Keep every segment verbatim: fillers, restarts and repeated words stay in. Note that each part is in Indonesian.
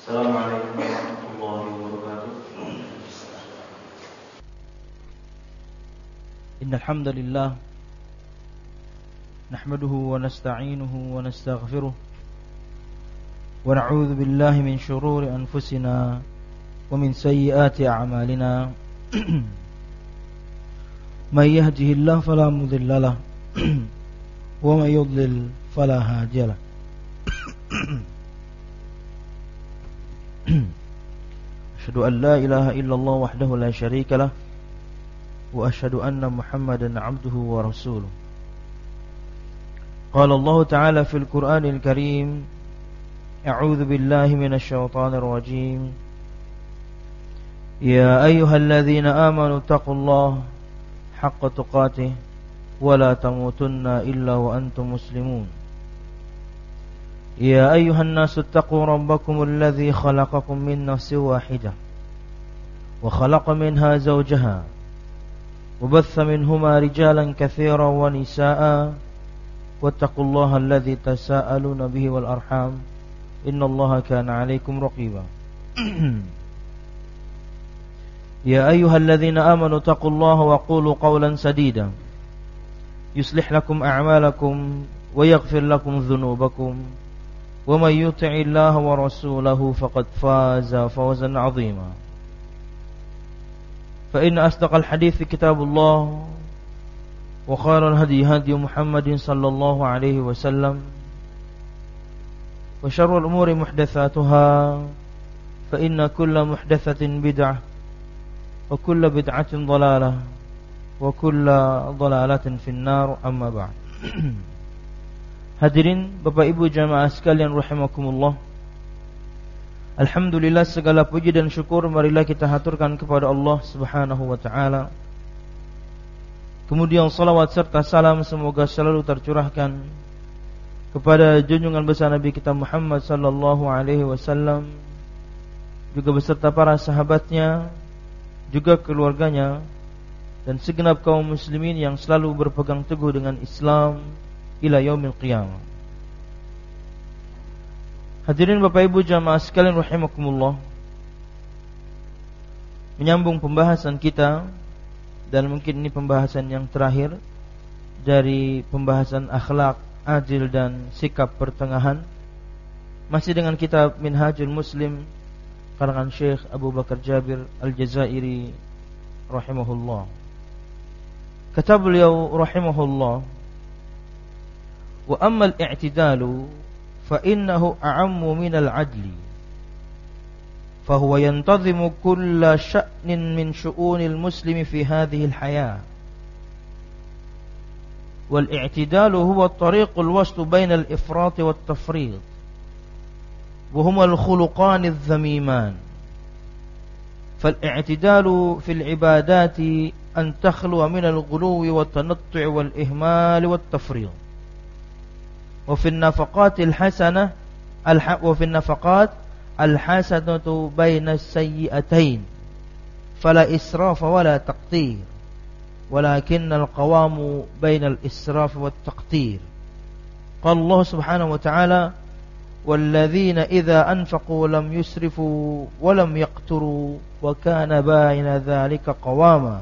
Assalamualaikum warahmatullahi wabarakatuh. Innal hamdalillah nahmaduhu wa nasta'inuhu wa nastaghfiruh wa na'udzu billahi min shururi anfusina wa min sayyiati a'malina. May yahdihillahu fala mudilla lahu wa may yudlil fala hadiya lahu. Asyhadu an la ilaha illallah wahdahu la syarika lah wa asyhadu anna Muhammadan 'abduhu wa rasuluh. Qala Allah Ta'ala fil Qur'anil Karim, a'udzu billahi minasy syaithanir rajim. Ya ayyuhalladzina amanu taqullaha haqqa tuqatih wa la tamutunna illa wa antum muslimun. Ya ayyuhan nasu taqu rabbakum alladzi khalaqakum min nafsin wahidah wa khalaqa minha zawjaha wa batha minhuma rijalan katsiran wa nisaa'a wattaqullaha alladzi tasaaluna bihi wal arham innallaha kana 'alaykum raqiba. Ya ayyuhalladzina amanu taqullaha wa qulu qawlan sadida yuslih lakum a'malakum wa yaghfir lakum dhunubakum wa may yuti'illaha wa rasulahu faqad faza fawzan 'azima. Fa inna asdaqal hadithi kitabullah wa khairal hadi hadi Muhammadin sallallahu alaihi wasallam wa syarrul umuri muhdatsatuha fa inna kulla muhdatsatin bid'ah wa kulla bid'atin dhalalah wa kulla dhalalatin finnar, amma ba'd. Hadirin Bapak Ibu jamaah sekalian rahimakumullah. Alhamdulillah, segala puji dan syukur marilah kita haturkan kepada Allah Subhanahu wa taala. Kemudian salawat serta salam semoga selalu tercurahkan kepada junjungan besar Nabi kita Muhammad sallallahu alaihi wasallam, juga beserta para sahabatnya, juga keluarganya, dan segenap kaum muslimin yang selalu berpegang teguh dengan Islam ila yaumil qiyamah. Hadirin Bapak Ibu jamaah sekalian rahimakumullah, menyambung pembahasan kita, dan mungkin ini pembahasan yang terakhir dari pembahasan akhlak adil dan sikap pertengahan, masih dengan kitab Minhajul Muslim karangan Syekh Abu Bakar Jabir Al-Jazairi rahimahullah. Kata beliau rahimahullah, wa ammal i'tidalu fa innahu a'ammu minal adli fa huwa yantazimu kulla sya'nin min syu'unil muslimi fi hadhihi al-hayah wal i'tidalu huwa at-tariqul waslu bainal ifrat wat tafrid wa huma al-khuluqan adh-dhamiman fal i'tidalu fil ibadati an takhluwa min al-ghuluwi wat tanattu' wal ihmal wat tafrid وفي النفقات الحسنة وفي النفقات الحسنة بين السيئتين فلا إسراف ولا تقتير ولكن القوام بين الإسراف والتقتير. قال الله سبحانه وتعالى والذين إذا أنفقوا لم يسرفوا ولم يقتروا وكان بين ذلك قواما.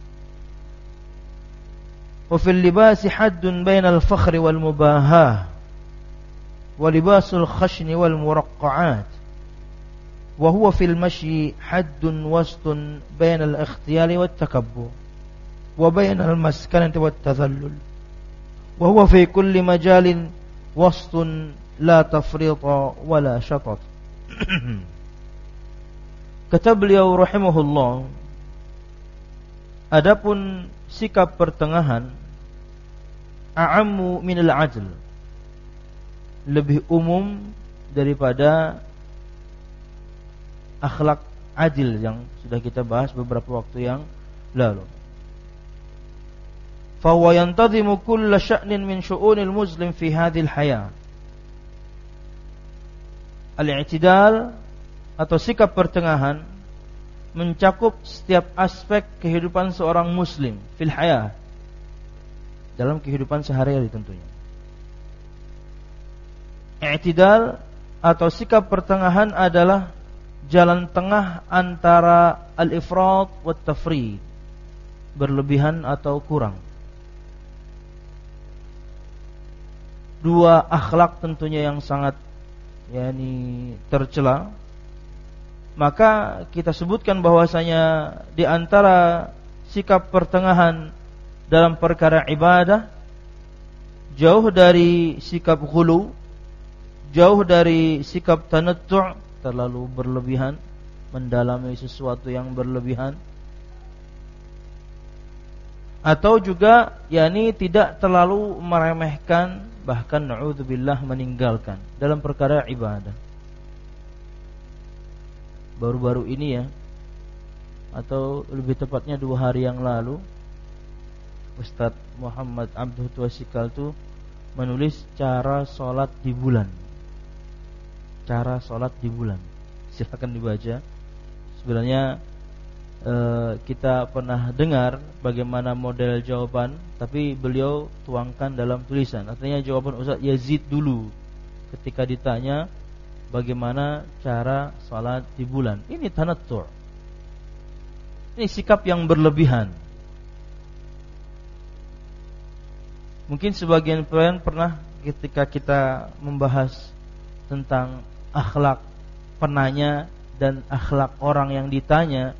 وفي اللباس حد بين الفخر والمباهاة ولباس الخشن والمرقعات وهو في المشي حد وسط بين الاختيال والتكبر وبين المسكنة والتذلل وهو في كل مجال وسط لا تفريط ولا شطط. Kata beliau rahimahullah, adapun sikap pertengahan a'ammu minal adl, lebih umum daripada akhlak adil yang sudah kita bahas beberapa waktu yang lalu. Fa huwa yantazimu kulla sya'nin min syu'unil muslim fi hadhil hayah. Al-i'tidal atau sikap pertengahan mencakup setiap aspek kehidupan seorang muslim fil hayah, dalam kehidupan sehari-hari tentunya. I'tidal atau sikap pertengahan adalah jalan tengah antara al-ifrat wa tafrid, berlebihan atau kurang. Dua akhlak tentunya yang sangat yakni tercela. Maka kita sebutkan bahwasanya di antara sikap pertengahan dalam perkara ibadah, jauh dari sikap ghulu, jauh dari sikap tanattu', terlalu berlebihan, mendalami sesuatu yang berlebihan, atau juga yakni tidak terlalu meremehkan, bahkan na'udzubillah meninggalkan dalam perkara ibadah. Baru-baru ini ya, atau lebih tepatnya dua hari yang lalu, Ustadz Muhammad Abduh Tuasikal itu menulis cara sholat di bulan. Cara sholat di bulan, silakan dibaca. Sebenarnya eh, kita pernah dengar bagaimana model jawaban, tapi beliau tuangkan dalam tulisan. Artinya jawaban Ustaz Yazid dulu ketika ditanya bagaimana cara sholat di bulan. Ini tanattu', ini sikap yang berlebihan. Mungkin sebagian kalian pernah ketika kita membahas tentang akhlak penanya dan akhlak orang yang ditanya,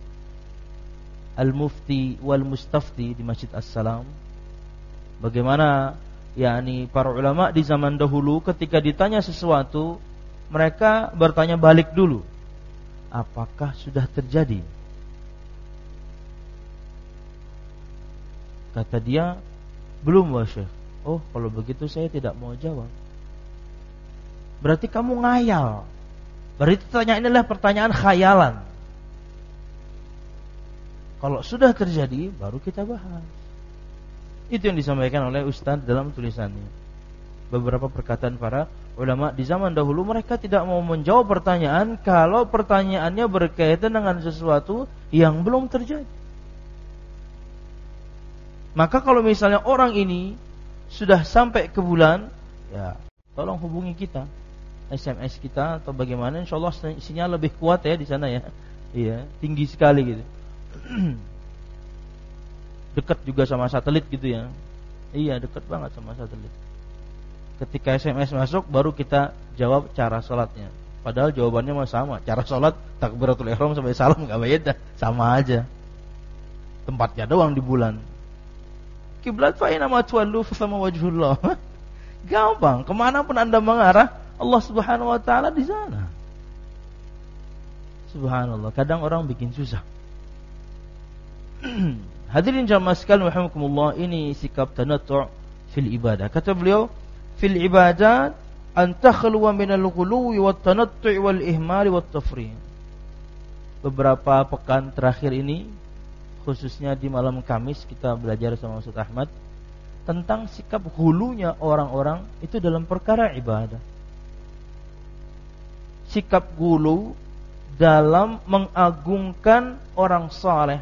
al-mufti wal mustafti di Masjid As-Salam, bagaimana yakni para ulama di zaman dahulu ketika ditanya sesuatu, mereka bertanya balik dulu, apakah sudah terjadi? Kata dia, belum wah Syekh. Oh, kalau begitu saya tidak mau jawab. Berarti kamu ngayal. Berarti pertanyaan ini adalah pertanyaan khayalan. Kalau sudah terjadi, baru kita bahas. Itu yang disampaikan oleh Ustaz dalam tulisannya. Beberapa perkataan para ulama di zaman dahulu, mereka tidak mau menjawab pertanyaan kalau pertanyaannya berkaitan dengan sesuatu yang belum terjadi. Maka kalau misalnya orang ini sudah sampai ke bulan, ya tolong hubungi kita, S M S kita atau bagaimana, insyaallah sinyal lebih kuat ya di sana ya. Iya, tinggi sekali gitu. Dekat juga sama satelit gitu ya. Iya, dekat banget sama satelit. Ketika S M S masuk baru kita jawab cara salatnya. Padahal jawabannya mah sama. Cara salat takbiratul ihram sampai salam enggak beda, sama aja. Tempatnya doang di bulan. Kiblat fa ina ma tuwallu fa sama wajhullah. Gampang, kemana pun Anda mengarah, Allah Subhanahu wa taala di sana. Subhanallah, kadang orang bikin susah. Hadirin jamaah sekalian rahimakumullah, ini sikap tanattu' fil ibadah. Kata beliau, fil ibadat an takhluwa minal ghuluwi wat tanattu' wal ihmal wat tafriq. Beberapa pekan terakhir ini, khususnya di malam Kamis, kita belajar sama Ustaz Ahmad tentang sikap hulunya orang-orang itu dalam perkara ibadah. Sikap hulu dalam mengagungkan orang saleh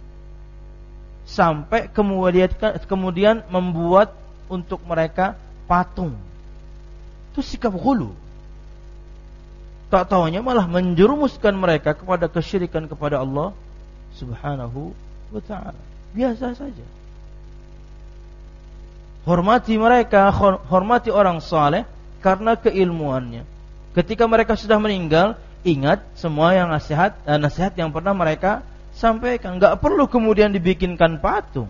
sampai kemudian kemudian membuat untuk mereka patung. Itu sikap hulu. Tak taunya malah menjerumuskan mereka kepada kesyirikan kepada Allah Subhanahu wa ta'ala. Biasa saja. Hormati mereka, hormati orang saleh karena keilmuannya. Ketika mereka sudah meninggal, ingat semua yang nasihat, eh, nasihat yang pernah mereka sampaikan. Enggak perlu kemudian dibikinkan patung.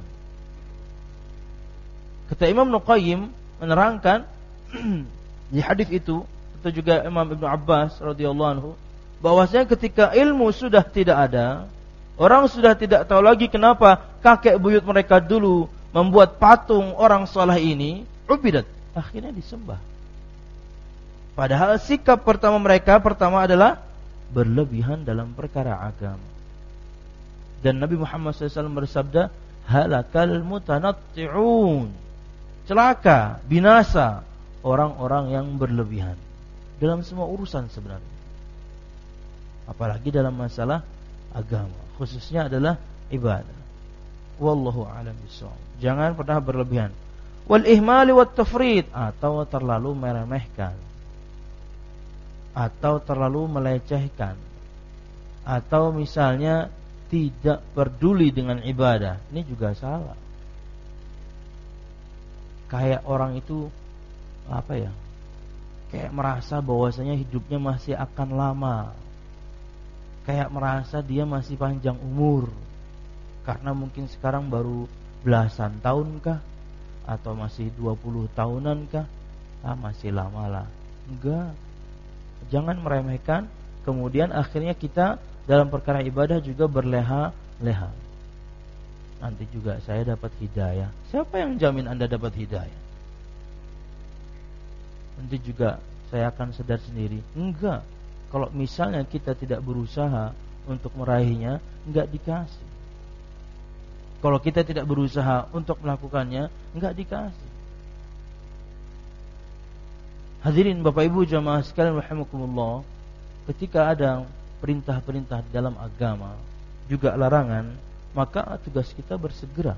Kata Imam Nuqayyim menerangkan di hadis itu, atau juga Imam Ibnu Abbas radhiyallahu anhu, bahwasanya ketika ilmu sudah tidak ada, orang sudah tidak tahu lagi kenapa kakek buyut mereka dulu membuat patung orang saleh ini, ubidat, akhirnya disembah. Padahal sikap pertama mereka pertama adalah berlebihan dalam perkara agama. Dan Nabi Muhammad shallallahu alaihi wasallam bersabda, halakal mutanatti'un, celaka, binasa orang-orang yang berlebihan dalam semua urusan sebenarnya, apalagi dalam masalah agama, khususnya adalah ibadah. Wallahu a'lam bishawab. Jangan pernah berlebihan. Wal ihmali wat tafrid, atau terlalu meremehkan. atau terlalu melecehkan, atau misalnya tidak peduli dengan ibadah, ini juga salah. Kayak orang itu apa ya? Kayak merasa bahwasanya hidupnya masih akan lama. Kayak merasa dia masih panjang umur. Karena mungkin sekarang baru belasan tahun kah? Atau masih dua puluh tahunan kah? Ah, masih lama lah. Enggak. Jangan meremehkan. Kemudian akhirnya kita dalam perkara ibadah juga berleha-leha. Nanti juga saya dapat hidayah. Siapa yang jamin Anda dapat hidayah? Nanti juga saya akan sadar sendiri. Enggak. Kalau misalnya kita tidak berusaha untuk meraihnya, enggak dikasih. Kalau kita tidak berusaha untuk melakukannya, enggak dikasih. Hadirin Bapak Ibu jamaah sekalian rahimakumullah, ketika ada perintah-perintah di dalam agama, juga larangan, maka tugas kita bersegera.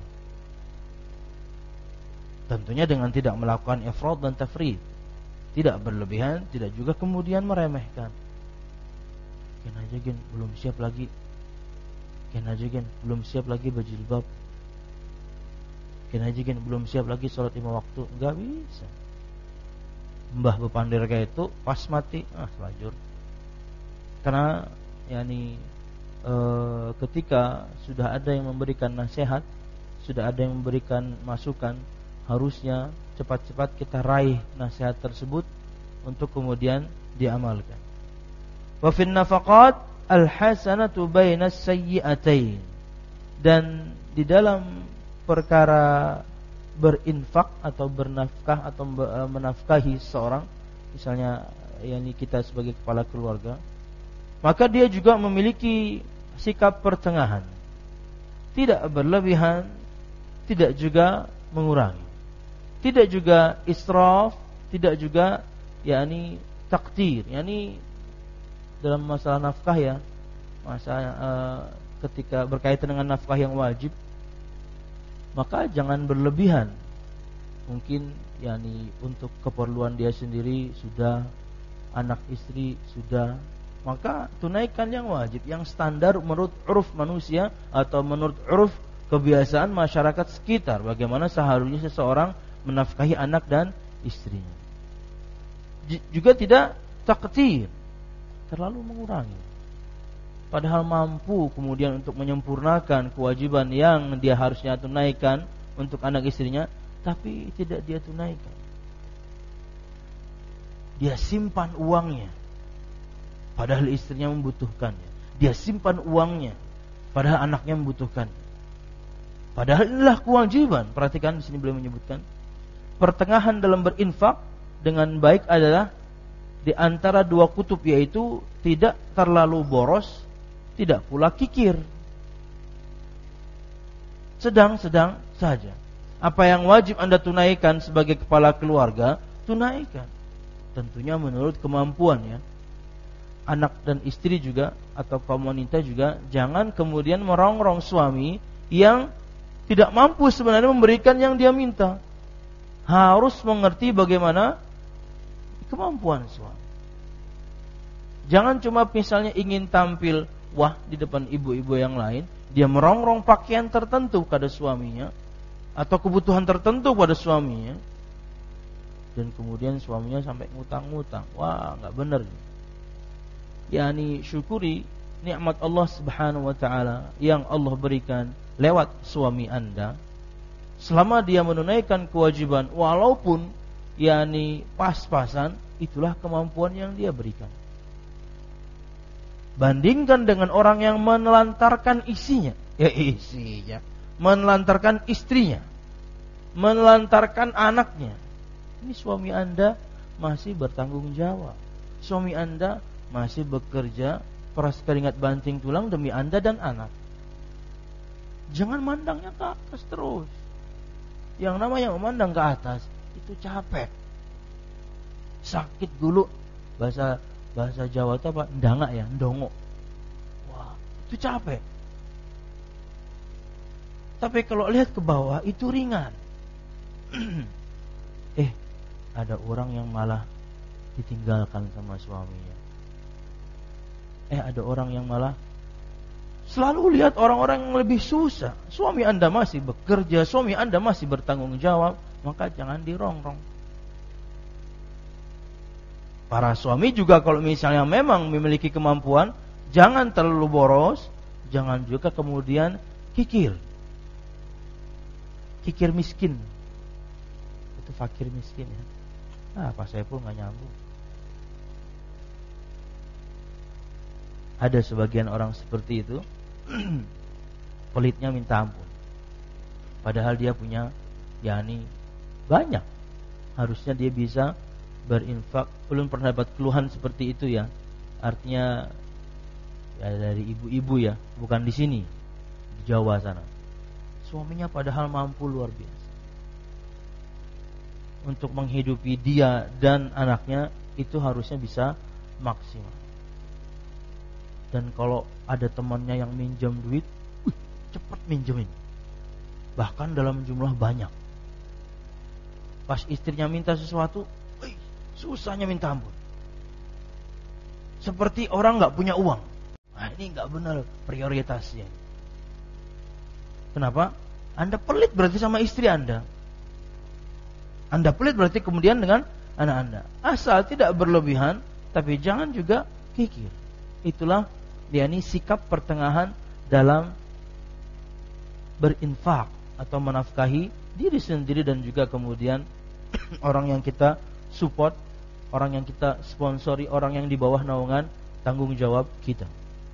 Tentunya dengan tidak melakukan ifrat dan tafrid, tidak berlebihan, tidak juga kemudian meremehkan. Gen aja gen, belum siap lagi. Gen aja gen, belum siap lagi berjilbab. Gen aja gen, belum siap lagi sholat lima waktu. Enggak bisa. Mbah bepandir kayak itu pas mati, ah selajur. Karena yakni e, ketika sudah ada yang memberikan nasihat, sudah ada yang memberikan masukan, harusnya cepat-cepat kita raih nasihat tersebut untuk kemudian diamalkan. Wa fin nafaqat al-hasanatu bainas sayyi'atain. Dan di dalam perkara berinfak atau bernafkah atau menafkahi seorang, misalnya yakni kita sebagai kepala keluarga, maka dia juga memiliki sikap pertengahan. Tidak berlebihan, tidak juga mengurangi. Tidak juga israf, tidak juga yakni takdir, yakni dalam masalah nafkah ya, masalah uh, ketika berkaitan dengan nafkah yang wajib, maka jangan berlebihan. Mungkin yakni untuk keperluan dia sendiri sudah, anak istri sudah, maka tunaikan yang wajib, yang standar menurut uruf manusia atau menurut uruf kebiasaan masyarakat sekitar, bagaimana seharusnya seseorang menafkahi anak dan istrinya. Juga tidak takdir, terlalu mengurangi. Padahal mampu kemudian untuk menyempurnakan kewajiban yang dia harusnya tunaikan untuk anak istrinya, tapi tidak dia tunaikan. Dia simpan uangnya, padahal istrinya membutuhkannya. Dia simpan uangnya, padahal anaknya membutuhkannya. Padahal inilah kewajiban. Perhatikan di sini beliau menyebutkan pertengahan dalam berinfak dengan baik adalah di antara dua kutub, yaitu tidak terlalu boros, tidak pula kikir. Sedang-sedang saja. Apa yang wajib Anda tunaikan sebagai kepala keluarga, tunaikan. Tentunya menurut kemampuannya. Anak dan istri juga atau kaum wanita juga jangan kemudian merongrong suami yang tidak mampu sebenarnya memberikan yang dia minta. Harus mengerti bagaimana kemampuan suami. Jangan cuma misalnya ingin tampil wah di depan ibu-ibu yang lain, dia merongrong pakaian tertentu pada suaminya atau kebutuhan tertentu pada suaminya, dan kemudian suaminya sampai ngutang-ngutang. Wah, enggak benar. Yani syukuri nikmat Allah Subhanahu wa taala yang Allah berikan lewat suami Anda. Selama dia menunaikan kewajiban walaupun yakni pas-pasan, itulah kemampuan yang dia berikan. Bandingkan dengan orang yang menelantarkan isinya, ya isinya, menelantarkan istrinya, menelantarkan anaknya. Ini suami Anda masih bertanggung jawab. Suami Anda masih bekerja peras keringat banting tulang demi Anda dan anak. Jangan mandangnya ke atas terus. Yang namanya memandang ke atas itu capek, sakit dulu. Bahasa bahasa Jawa itu apa? Ndangak ya, ndongo. Wah, itu capek. Tapi kalau lihat ke bawah itu ringan. eh, ada orang yang malah ditinggalkan sama suaminya. Eh ada orang yang malah selalu lihat orang-orang yang lebih susah. Suami Anda masih bekerja, suami Anda masih bertanggung jawab, maka jangan dirongrong. Para suami juga kalau misalnya memang memiliki kemampuan, jangan terlalu boros, jangan juga kemudian kikir. Kikir miskin. Itu fakir miskin ya. Ah, Pak Saiful nggak nyambung. Ada sebagian orang seperti itu, pelitnya minta ampun. Padahal dia punya, yakni banyak. Harusnya dia bisa berinfak. Belum pernah dapat keluhan seperti itu ya. Artinya ya dari ibu-ibu ya, bukan di sini, di Jawa sana. Suaminya padahal mampu luar biasa untuk menghidupi dia dan anaknya, itu harusnya bisa maksimal. Dan kalau ada temannya yang minjam duit, wih, cepat minjemin, bahkan dalam jumlah banyak. Pas istrinya minta sesuatu, wih, susahnya minta ampun, seperti orang gak punya uang. Nah ini gak benar prioritasnya. Kenapa? Anda pelit berarti sama istri Anda. Anda pelit berarti kemudian dengan anak Anda. Asal tidak berlebihan, tapi jangan juga kikir. Itulah yakni sikap pertengahan dalam berinfak atau menafkahi diri sendiri dan juga kemudian orang yang kita support, orang yang kita sponsori, orang yang di bawah naungan tanggung jawab kita.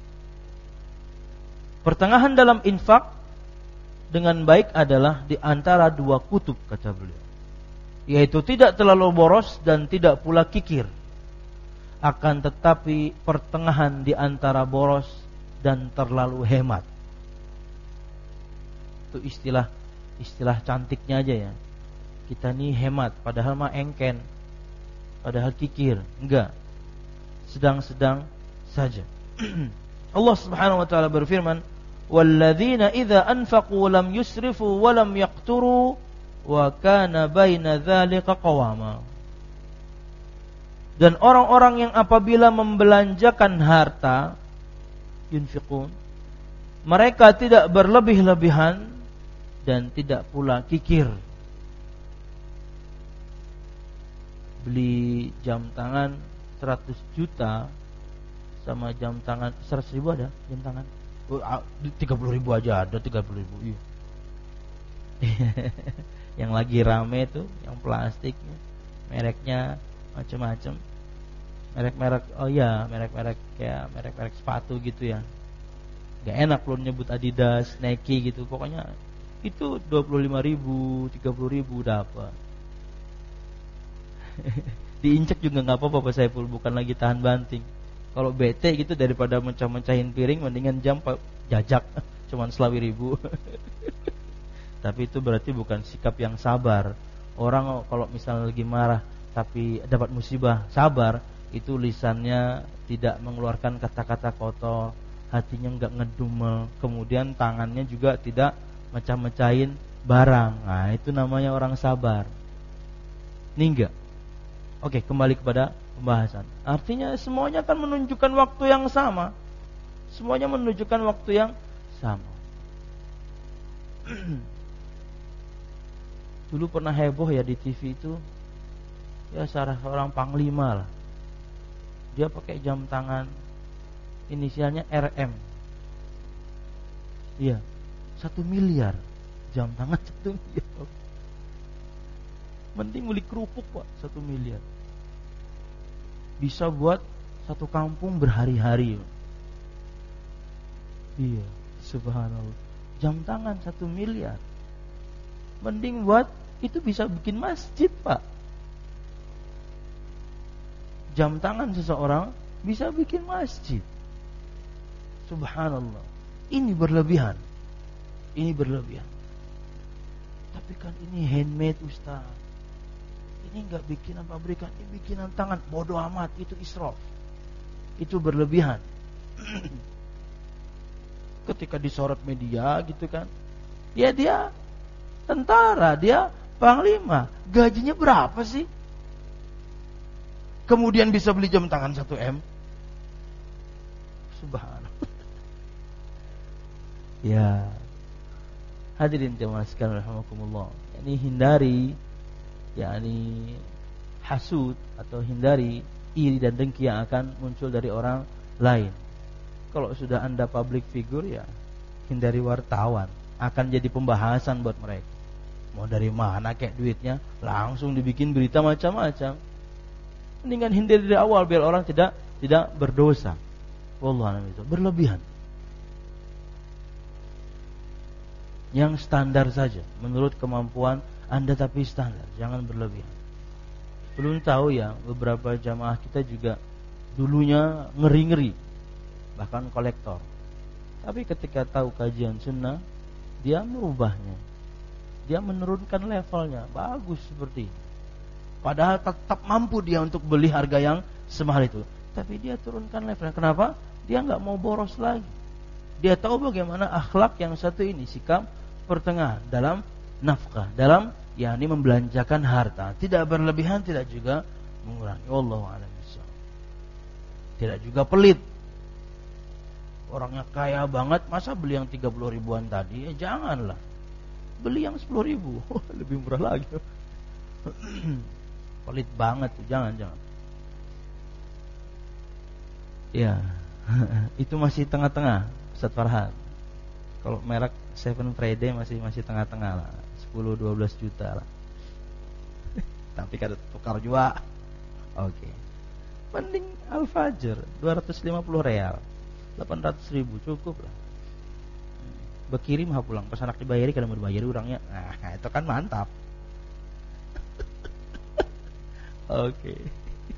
Pertengahan dalam infak dengan baik adalah di antara dua kutub, kata beliau, yaitu tidak terlalu boros dan tidak pula kikir. Akan tetapi pertengahan di antara boros dan terlalu hemat. Itu istilah istilah cantiknya aja ya. Kita nih hemat, padahal mah engken, padahal kikir. Enggak, sedang-sedang saja. Allah Subhanahu wa taala berfirman, "Walladzina idza anfaqu lam yusrifu wa lam yaqturu wa kana baina dzalika qawama." Dan orang-orang yang apabila membelanjakan harta, yunfiqun, mereka tidak berlebih-lebihan dan tidak pula kikir. Beli jam tangan seratus juta sama jam tangan seratus ribu ada jam tangan. tiga puluh ribu aja ada, tiga puluh ribu. Iya. Yang lagi rame tuh yang plastiknya, mereknya macam-macam. Merek-merek, oh ya, merek-merek kayak merek-merek sepatu gitu ya. Gak enak lu nyebut Adidas, Nike gitu. Pokoknya itu dua puluh lima ribu, tiga puluh ribu dapat. Diinjek juga gak apa-apa Pak Saiful, bukan lagi tahan banting. Kalau bete gitu daripada mencah-mencahin piring, mendingan jam jajak, cuman selawi ribu. Tapi itu berarti bukan sikap yang sabar. Orang kalau misalnya lagi marah tapi dapat musibah, sabar, itu lisannya tidak mengeluarkan kata-kata kotor, hatinya enggak ngedumel, kemudian tangannya juga tidak mecah-mecahin barang. Nah, itu namanya orang sabar. Ini enggak. Oke, kembali kepada pembahasan. Artinya semuanya akan menunjukkan waktu yang sama. Semuanya menunjukkan waktu yang sama. Dulu pernah heboh ya di T V itu, ya seorang panglima lah. Dia pakai jam tangan inisialnya R M. Iya, satu miliar jam tangan satu miliar. Mending beli kerupuk Pak, satu miliar. Bisa buat satu kampung berhari-hari. Iya, subhanallah. Jam tangan satu miliar. Mending buat itu bisa bikin masjid Pak. Jam tangan seseorang bisa bikin masjid. Subhanallah. Ini berlebihan. Ini berlebihan. Tapi kan ini handmade Ustaz. Ini enggak bikinan pabrikan, ini bikinan tangan. Bodoh amat, itu israf. Itu berlebihan. Ketika disorot media gitu kan, ya dia tentara, dia panglima, gajinya berapa sih? Kemudian bisa beli jam tangan satu M. Subhanallah. Ya. Hadirin jemaah sekalian rahimakumullah. Ini hindari yakni hasud atau hindari iri dan dengki yang akan muncul dari orang lain. Kalau sudah Anda public figure ya hindari wartawan, akan jadi pembahasan buat mereka. Mau dari mana kayak duitnya, langsung dibikin berita macam-macam. Mendingan hindari dari awal biar orang tidak tidak berdosa. Wallahu a'lam, berlebihan. Yang standar saja menurut kemampuan Anda, tapi standar, jangan berlebihan. Belum tahu ya, beberapa jamaah kita juga dulunya ngeri-ngeri, bahkan kolektor. Tapi ketika tahu kajian sunnah, dia merubahnya. Dia menurunkan levelnya, bagus seperti itu. Padahal tetap mampu dia untuk beli harga yang semahal itu, tapi dia turunkan levelnya. Kenapa? Dia nggak mau boros lagi. Dia tahu bagaimana akhlak yang satu ini, sikap pertengahan dalam nafkah, dalam yakni membelanjakan harta, tidak berlebihan, tidak juga mengurangi. Wallahu a'lam bishawab. Tidak juga pelit. Orangnya kaya banget, masa beli yang tiga puluh ribuan tadi? Ya janganlah. Beli yang sepuluh ribu, lebih murah lagi. Pelit banget tuh, jangan jangan. Ya, itu masih tengah-tengah, Ustaz Farhan. Kalau merek Seven Friday masih masih tengah-tengah lah, sepuluh dua belas juta lah. Tapi kada tukar juga. Oke. Okay. Mending Al-Fajr dua ratus lima puluh real, delapan ratus ribu cukup lah. Berkirim ha pulang, pas anak dibayari kada mau dibayari orangnya. Nah, itu kan mantap. Oke. Okay.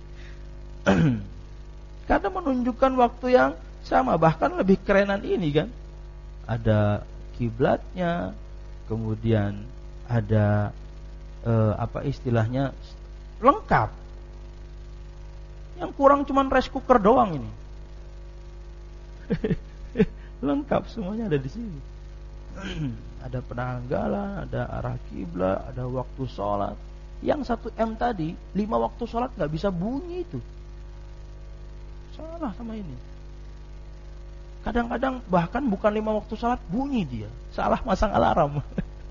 Kadang menunjukkan waktu yang sama, bahkan lebih kerenan ini kan. Ada kiblatnya, kemudian ada eh, apa istilahnya lengkap. Yang kurang cuman rice cooker doang ini. Lengkap semuanya ada di sini. Ada penanggalan, ada arah kiblat, ada waktu sholat. Yang satu M tadi, lima waktu sholat nggak bisa bunyi itu. Salah sama ini. Kadang-kadang bahkan bukan lima waktu sholat, bunyi dia. Salah masang alarm. Oke.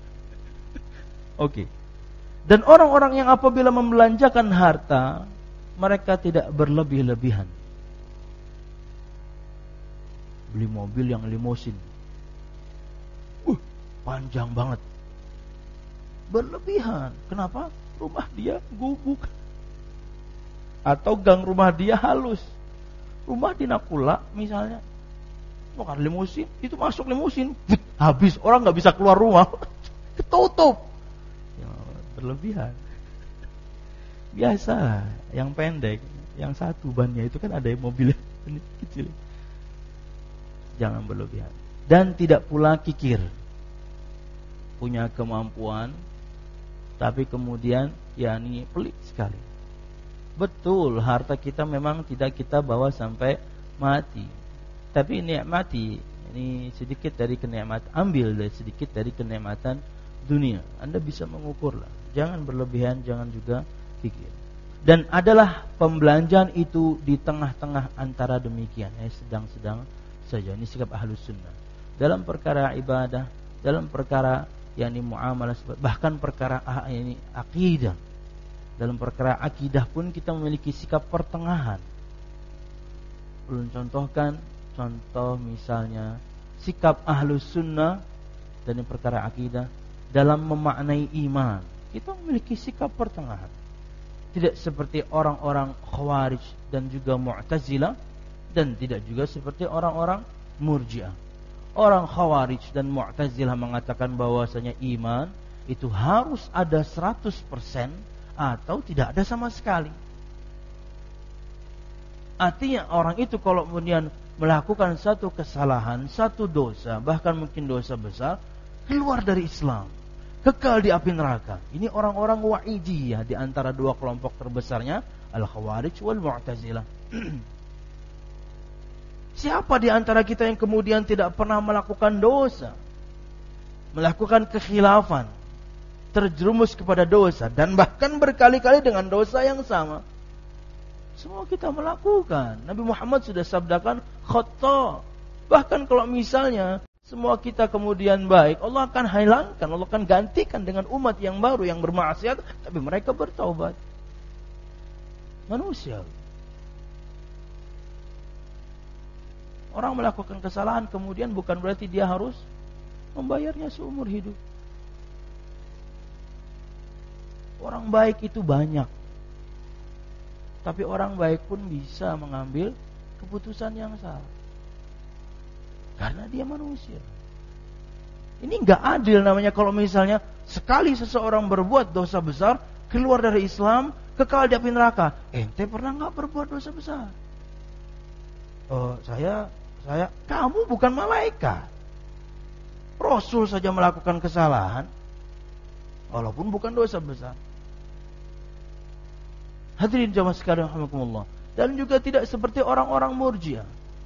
Okay. Dan orang-orang yang apabila membelanjakan harta, mereka tidak berlebih-lebihan. Beli mobil yang limosin, uh, panjang banget, berlebihan. Kenapa? Rumah dia gubuk, atau gang rumah dia halus. Rumah di Nakula misalnya, bukan limusin, itu masuk limusin, habis, orang nggak bisa keluar rumah, ketutup. Ya, berlebihan. Biasa, yang pendek, yang satu bannya itu kan ada mobil ini kecil. Jangan berlebihan. Dan tidak pula kikir. Punya kemampuan, tapi kemudian yakni pelit sekali. Betul, harta kita memang tidak kita bawa sampai mati. Tapi nikmati, ini sedikit dari kenikmatan, ambil dari sedikit dari kenikmatan dunia. Anda bisa mengukurlah. Jangan berlebihan, jangan juga kikir. Dan adalah pembelanjaan itu di tengah-tengah antara demikian, ya, sedang-sedang saja. Ini sikap ahlus sunnah dalam perkara ibadah, dalam perkara yakni muamalah, bahkan perkara ini akidah. Dalam perkara akidah pun kita memiliki sikap pertengahan. Belum contohkan contoh misalnya sikap ahlus sunnah dan perkara akidah dalam memaknai iman. Kita memiliki sikap pertengahan. Tidak seperti orang-orang Khawarij dan juga Mu'tazilah, dan tidak juga seperti orang-orang Murji'ah. Orang Khawarij dan Mu'tazilah mengatakan bahwasanya iman itu harus ada seratus persen atau tidak ada sama sekali. Artinya orang itu kalau kemudian melakukan satu kesalahan, satu dosa, bahkan mungkin dosa besar, keluar dari Islam, kekal di api neraka. Ini orang-orang wa'idiyah di antara dua kelompok terbesarnya, Al-Khawarij wal Mu'tazilah. Siapa di antara kita yang kemudian tidak pernah melakukan dosa, melakukan kekhilafan, terjerumus kepada dosa, dan bahkan berkali-kali dengan dosa yang sama? Semua kita melakukan. Nabi Muhammad sudah sabdakan khata. Bahkan kalau misalnya semua kita kemudian baik, Allah akan hilangkan, Allah akan gantikan dengan umat yang baru yang bermaksiat, tapi mereka bertaubat. Manusia. Orang melakukan kesalahan kemudian bukan berarti dia harus membayarnya seumur hidup. Orang baik itu banyak. Tapi orang baik pun bisa mengambil keputusan yang salah. Karena dia manusia. Ini enggak adil namanya kalau misalnya sekali seseorang berbuat dosa besar, keluar dari Islam, kekal di api neraka. Ente pernah enggak berbuat dosa besar? Oh, saya saya kamu bukan malaikat. Rasul saja melakukan kesalahan walaupun bukan dosa besar. Hadirin jamaah sekalian rahimakumullah. Dan juga tidak seperti orang-orang Murji'ah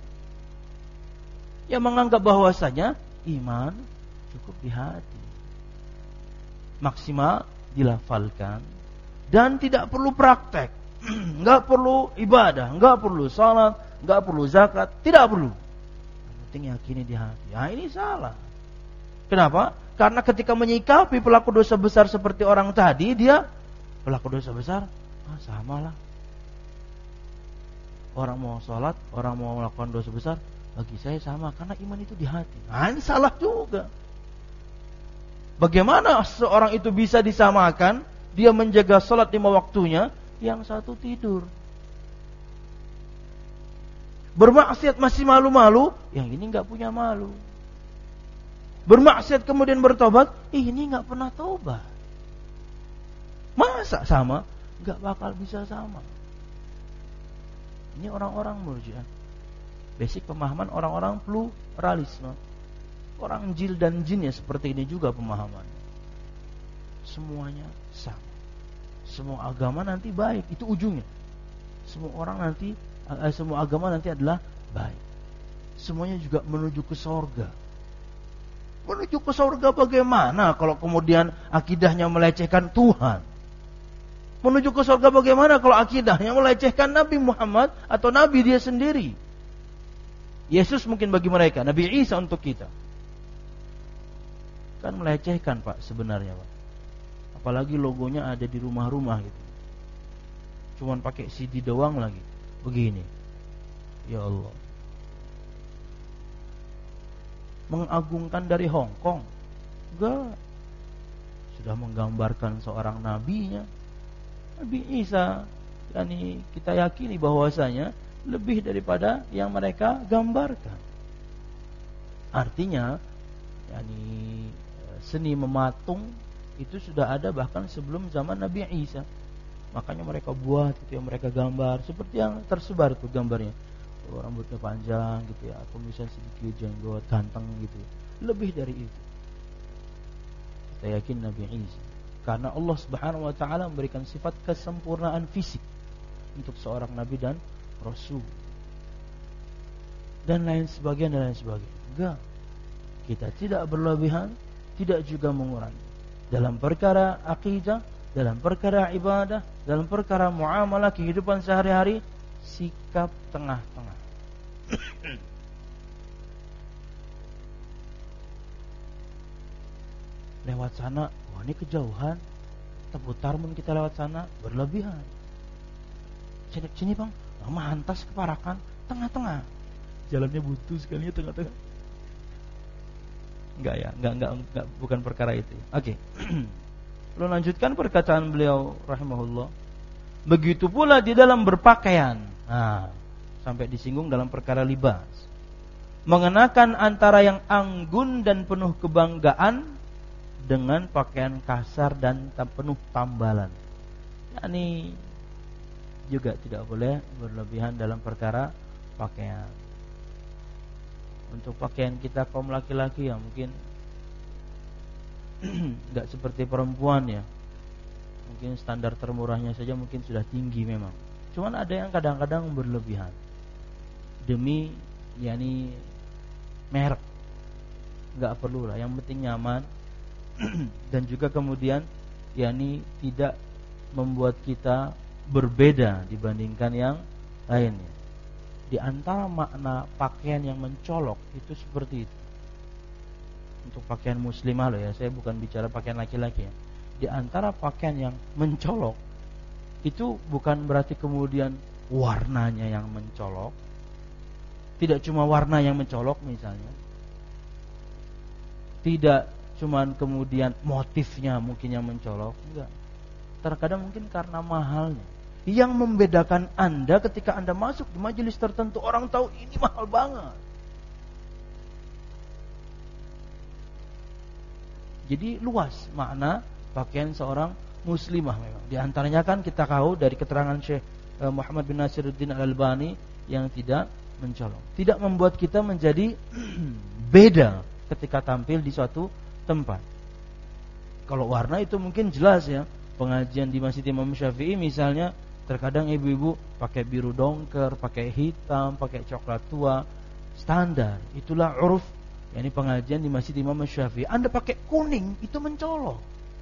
yang menganggap bahwasanya iman cukup di hati, maksimal dilafalkan dan tidak perlu praktek, enggak perlu ibadah, enggak perlu salat, enggak perlu zakat, tidak perlu. Yang penting yakini di hati. Nah, ini salah. Kenapa? Karena ketika menyikapi pelaku dosa besar seperti orang tadi, dia pelaku dosa besar, ah, sama lah. Orang mau sholat, orang mau melakukan dosa besar, bagi saya sama, karena iman itu di hati. Nah, ini salah juga. Bagaimana seorang itu bisa disamakan? Dia menjaga sholat lima waktunya, yang satu tidur. Bermaksiat masih malu-malu, yang ini gak punya malu. Bermaksiat kemudian bertobat, ini gak pernah tobat. Masa sama? Gak bakal bisa sama. Ini orang-orang Murji'ah. Basic pemahaman orang-orang pluralisme. Orang jil dan jin ya seperti ini juga pemahaman. Semuanya sama. Semua agama nanti baik, itu ujungnya. Semua orang nanti, eh, semua agama nanti adalah baik. Semuanya juga menuju ke surga. Menuju ke surga bagaimana kalau kemudian akidahnya melecehkan Tuhan? Menuju ke surga bagaimana kalau akidahnya melecehkan Nabi Muhammad atau Nabi dia sendiri? Yesus mungkin bagi mereka, Nabi Isa untuk kita. Kan melecehkan Pak sebenarnya Pak. Apalagi logonya ada di rumah-rumah gitu. Cuman pakai C D doang lagi. Begini. Ya Allah. Mengagungkan dari Hong Kong. Enggak. Sudah menggambarkan seorang nabinya. Nabi Isa. Yani kita yakini bahwasanya lebih daripada yang mereka gambarkan. Artinya yani seni mematung itu sudah ada bahkan sebelum zaman Nabi Isa. Makanya mereka buat gitu ya, mereka gambar seperti yang tersebar itu gambarnya. Oh, rambutnya panjang gitu ya, atau misalnya sedikit jenggot, ganteng gitu ya. Lebih dari itu. Kita yakin Nabi Isa. Karena Allah Subhanahu wa taala memberikan sifat kesempurnaan fisik untuk seorang nabi dan rasul. Dan lain sebagainya dan lain sebagainya. Enggak. Kita tidak berlebihan, tidak juga mengurangi. Dalam perkara akidah, dalam perkara ibadah, dalam perkara muamalah kehidupan sehari-hari, sikap tengah-tengah. Lewat sana, wah ini kejauhan, terputar mun kita lewat sana, berlebihan. Sini, sini bang, lama hantas ke Parakan, tengah-tengah. Jalannya buntu sekali ya tengah-tengah. Enggak ya, enggak, enggak, enggak, bukan perkara itu. Oke. Okay. Lalu lanjutkan perkataan beliau rahimahullah. Begitu pula di dalam berpakaian. Nah, sampai disinggung dalam perkara libas. Mengenakan antara yang anggun dan penuh kebanggaan dengan pakaian kasar dan penuh tambalan. Yani juga tidak boleh berlebihan dalam perkara pakaian. Untuk pakaian kita kaum laki-laki ya mungkin enggak seperti perempuan ya. Mungkin standar termurahnya saja mungkin sudah tinggi memang. Cuman ada yang kadang-kadang berlebihan. Demi yakni merek. Enggak perlu lah, yang penting nyaman. Dan juga kemudian yakni tidak membuat kita berbeda dibandingkan yang lainnya. Di antara makna pakaian yang mencolok itu seperti itu. Untuk pakaian muslimah loh ya, saya bukan bicara pakaian laki-laki ya. Di antara pakaian yang mencolok itu bukan berarti kemudian warnanya yang mencolok. Tidak cuma warna yang mencolok misalnya. Tidak cuma kemudian motifnya mungkin yang mencolok, enggak. Terkadang mungkin karena mahalnya. Yang membedakan Anda ketika Anda masuk di majelis tertentu, orang tahu ini mahal banget. Jadi luas makna pakaian seorang muslimah memang. Di antaranya kan kita tahu dari keterangan Syekh Muhammad bin Nasiruddin Al-Albani yang tidak mencolok. Tidak membuat kita menjadi beda ketika tampil di suatu tempat. Kalau warna itu mungkin jelas ya. Pengajian di Masjid Imam Syafi'i misalnya, terkadang ibu-ibu pakai biru dongker, pakai hitam, pakai coklat tua, standar. Itulah uruf, yakni pengajian di Masjid Imam Syafi'i. Anda pakai kuning, itu mencolok.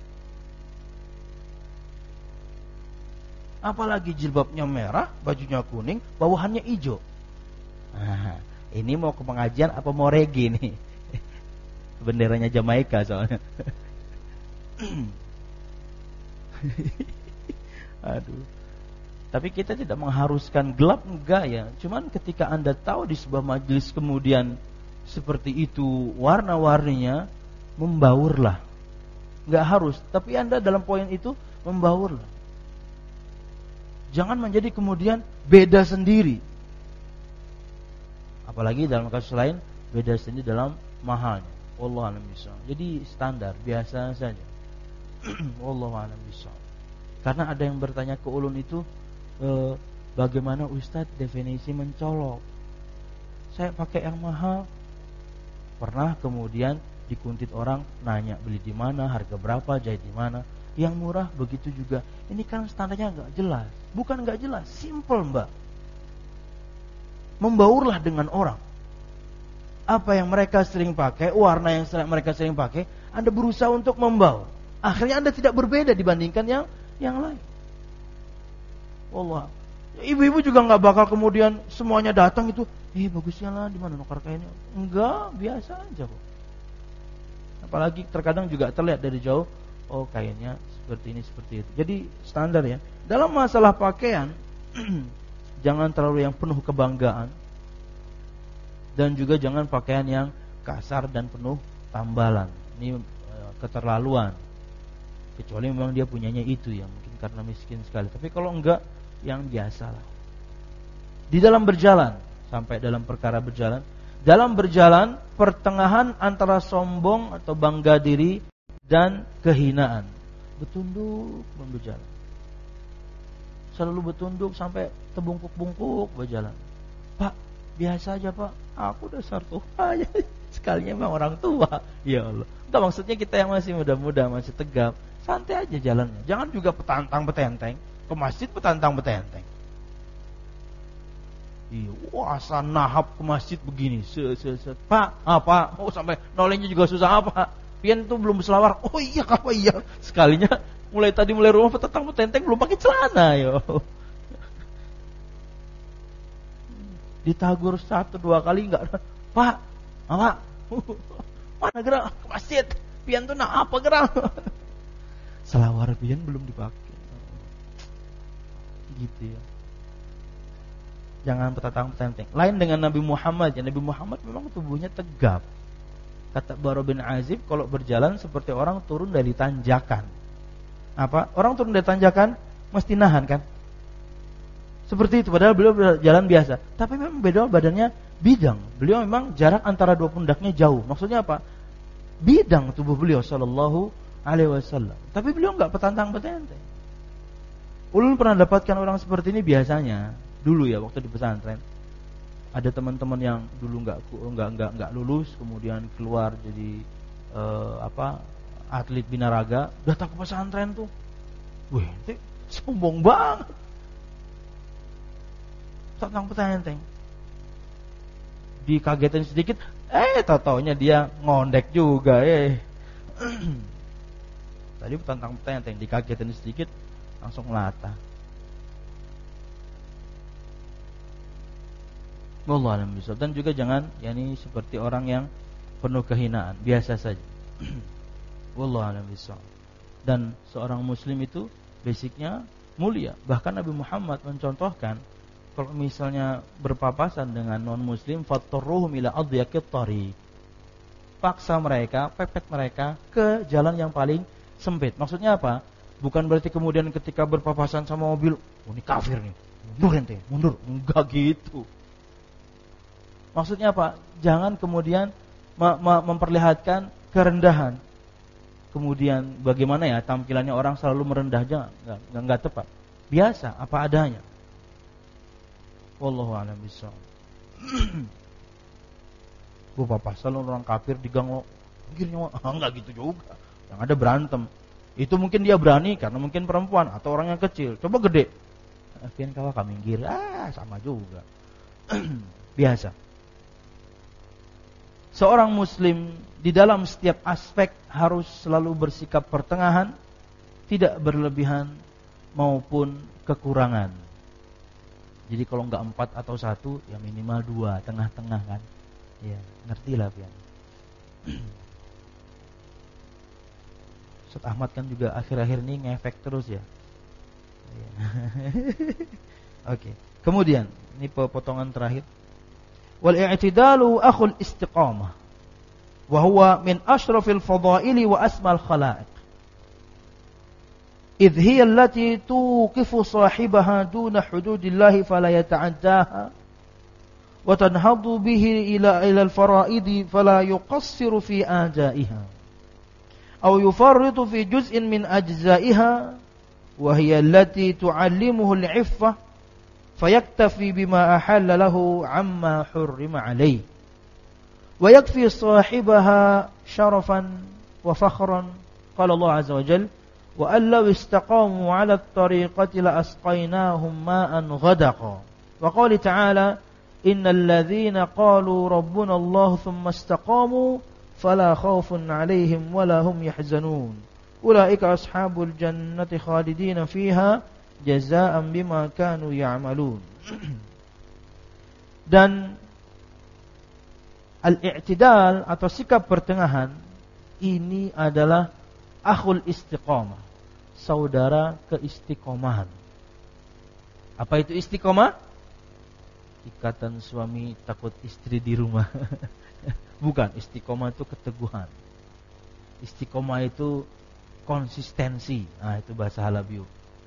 Apalagi jilbabnya merah, bajunya kuning, bawahannya hijau. Nah, ini mau ke pengajian apa mau reggae nih? Benderanya Jamaika soalnya. Aduh. Tapi kita tidak mengharuskan gelap, enggak ya. Cuman ketika Anda tahu di sebuah majelis kemudian seperti itu warna-warninya, membaurlah. Enggak harus, tapi Anda dalam poin itu membaurlah. Jangan menjadi kemudian beda sendiri. Apalagi dalam kasus lain beda sendiri dalam mahalnya. Wallahu a'lam bishawab. Jadi standar biasa saja. Wallahu a'lam bishawab. Karena ada yang bertanya ke ulun itu, e, bagaimana Ustadz definisi mencolok? Saya pakai yang mahal. Pernah kemudian dikuntit orang nanya beli di mana, harga berapa, jahit di mana. Yang murah begitu juga. Ini kan standarnya enggak jelas. Bukan enggak jelas, simple Mbak. Membaurlah dengan orang. Apa yang mereka sering pakai, warna yang mereka sering pakai, Anda berusaha untuk membaur. Akhirnya Anda tidak berbeda dibandingkan yang yang lain. Wallah. Ibu-ibu juga enggak bakal kemudian semuanya datang itu, "Eh, bagusnya lah di mana nukar kainnya." Enggak, biasa aja kok. Apalagi terkadang juga terlihat dari jauh, oh kainnya seperti ini, seperti itu. Jadi standar ya. Dalam masalah pakaian jangan terlalu yang penuh kebanggaan, dan juga jangan pakaian yang kasar dan penuh tambalan. Ini e, keterlaluan. Kecuali memang dia punyanya itu ya, mungkin karena miskin sekali. Tapi kalau enggak, yang biasalah. Di dalam berjalan, sampai dalam perkara berjalan, dalam berjalan pertengahan antara sombong atau bangga diri dan kehinaan. Bertunduk berjalan. Selalu bertunduk sampai terbungkuk-bungkuk berjalan. Pak, biasa aja Pak, aku dasar tua aja. Sekalinya memang orang tua. Ya Allah. Enggak, maksudnya kita yang masih muda-muda, masih tegap, santai aja jalannya. Jangan juga petantang betenteng. Ke masjid petantang betenteng. Iya, wah asal nahap ke masjid begini. Se se se. Pak, apa? Oh sampai nolenya juga susah apa? Pian tuh belum berselawar. Oh iya, apa iya? Sekalinya mulai tadi mulai rumah petantang betenteng belum pakai celana yo. Ditagur satu dua kali enggak. Pak, apa? Mana gerak ke masjid? Pian tuh nah apa gerak? Selawar pian belum dipakai. Gitu ya. Jangan petantang betenteng. Lain dengan Nabi Muhammad. Ya, Nabi Muhammad memang tubuhnya tegap. Kata Bara bin Azib, kalau berjalan seperti orang turun dari tanjakan. Apa? Orang turun dari tanjakan mesti nahan kan? Seperti itu, padahal beliau berjalan biasa. Tapi memang beda badannya bidang. Beliau memang jarak antara dua pundaknya jauh. Maksudnya apa? Bidang tubuh beliau sallallahu alaihi wasallam. Tapi beliau enggak petantang betenteng. Ulun pernah dapatkan orang seperti ini biasanya. Dulu ya waktu di pesantren. Ada teman-teman yang dulu enggak enggak enggak enggak lulus, kemudian keluar jadi eh, apa? atlet binaraga, datang ke pesantren tuh. Wih, itu sombong banget. Tentang petenteng. Dikagetin sedikit, eh tau-taunya dia ngondek juga, eh. Tadi tentang petenteng, dikagetin sedikit langsung latah. Wallahu a'lam bishawab. Dan juga jangan yakni seperti orang yang penuh kehinaan, biasa saja. Wallahu a'lam bishawab. Dan seorang muslim itu basicnya mulia. Bahkan Nabi Muhammad mencontohkan kalau misalnya berpapasan dengan non muslim, fattarruhum ila adyaqit thariq. Paksa mereka, pepet mereka ke jalan yang paling sempit. Maksudnya apa? Bukan berarti kemudian ketika berpapasan sama mobil, oh ini kafir nih, mundur ente, mundur. Enggak gitu. Maksudnya apa? Jangan kemudian memperlihatkan kerendahan. Kemudian bagaimana ya tampilannya orang selalu merendah, jangan, enggak, enggak, enggak tepat. Biasa, apa adanya. Wallahu a'lam bishawab. Bu papasan orang kafir di gang lo, akhirnya ah, enggak gitu juga. Yang ada berantem. Itu mungkin dia berani karena mungkin perempuan atau orang yang kecil. Coba gede. Akhirnya kalau kami minggir, ah sama juga. Biasa. Seorang muslim di dalam setiap aspek harus selalu bersikap pertengahan, tidak berlebihan maupun kekurangan. Jadi kalau enggak empat atau satu, ya minimal dua, tengah-tengah kan. Ya, ngertilah pian. Ustaz Ahmad kan juga akhir-akhir ini ngefek terus ya. Oke. Okay. Kemudian ini potongan terakhir. Wal i'tidalu akhul istiqamah. Wa huwa min asyrafil fadaili wa asmal khalaiq. Idh hiya allati tuqifu sahibaha duna hududillahi fala yata'addaha wa tanhadu bihi ila ila al-fara'idi fala yuqassiru fi ajaiha. أو يفرط في جزء من أجزائها وهي التي تعلمه العفة فيكتفي بما أحل له عما حرم عليه ويكفي صاحبها شرفا وفخرا قال الله عز وجل وأن لو استقاموا على الطريقة لأسقيناهم ماء غدقا وقال تعالى إن الذين قالوا ربنا الله ثم استقاموا فلا خوف عليهم ولا هم يحزنون أولئك أصحاب الجنة خالدين فيها جزاء بما كانوا يعملون. Dan al-i'tidal atau sikap pertengahan ini adalah akhul istiqamah, saudara keistiqomahan. Apa itu istiqomah? Ikatan suami takut istri di rumah. Bukan, istiqomah itu keteguhan. Istiqomah itu konsistensi. Nah, itu bahasa Halabiu.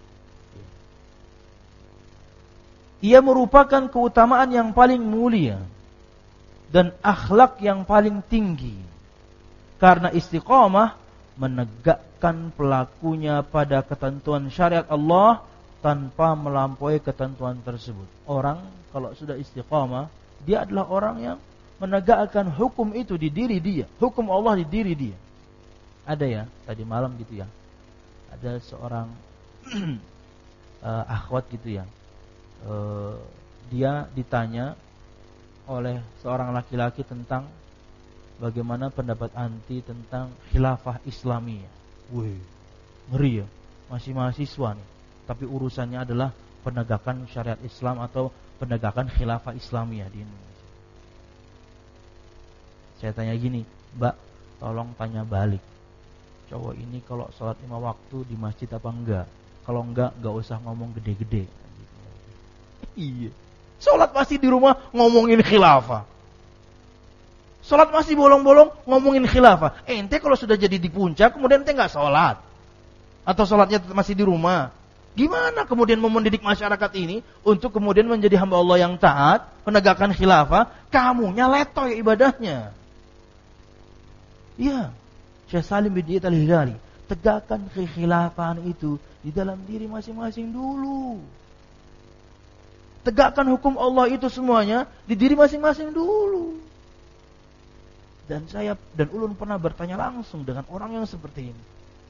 Ia merupakan keutamaan yang paling mulia dan akhlak yang paling tinggi. Karena istiqomah menegakkan pelakunya pada ketentuan syariat Allah tanpa melampaui ketentuan tersebut. Orang kalau sudah istiqomah, dia adalah orang yang menegakkan hukum itu di diri dia, hukum Allah di diri dia. Ada ya, tadi malam gitu ya, ada seorang uh, akhwat gitu ya, uh, dia ditanya oleh seorang laki-laki tentang bagaimana pendapat anti tentang khilafah Islamiyah. Wih, ngeri ya, masih mahasiswa nih, tapi urusannya adalah penegakan syariat Islam atau penegakan khilafah Islamiyah di Indonesia. Saya tanya gini, Mbak, tolong tanya balik. Cowok ini kalau sholat lima waktu di masjid apa enggak? Kalau enggak, enggak usah ngomong gede-gede. Iya. Sholat masih di rumah ngomongin khilafah. Sholat masih bolong-bolong ngomongin khilafah. Eh, ente kalau sudah jadi di puncak, kemudian ente enggak sholat. Atau sholatnya masih di rumah. Gimana kemudian mau mendidik masyarakat ini untuk kemudian menjadi hamba Allah yang taat, menegakkan khilafah? Kamunya letoy ibadahnya. Iya, Syekh Salim bin Diyat al-Hilali, tegakkan kekhilafahan itu di dalam diri masing-masing dulu. Tegakkan hukum Allah itu semuanya di diri masing-masing dulu. Dan saya dan ulun pernah bertanya langsung dengan orang yang seperti ini,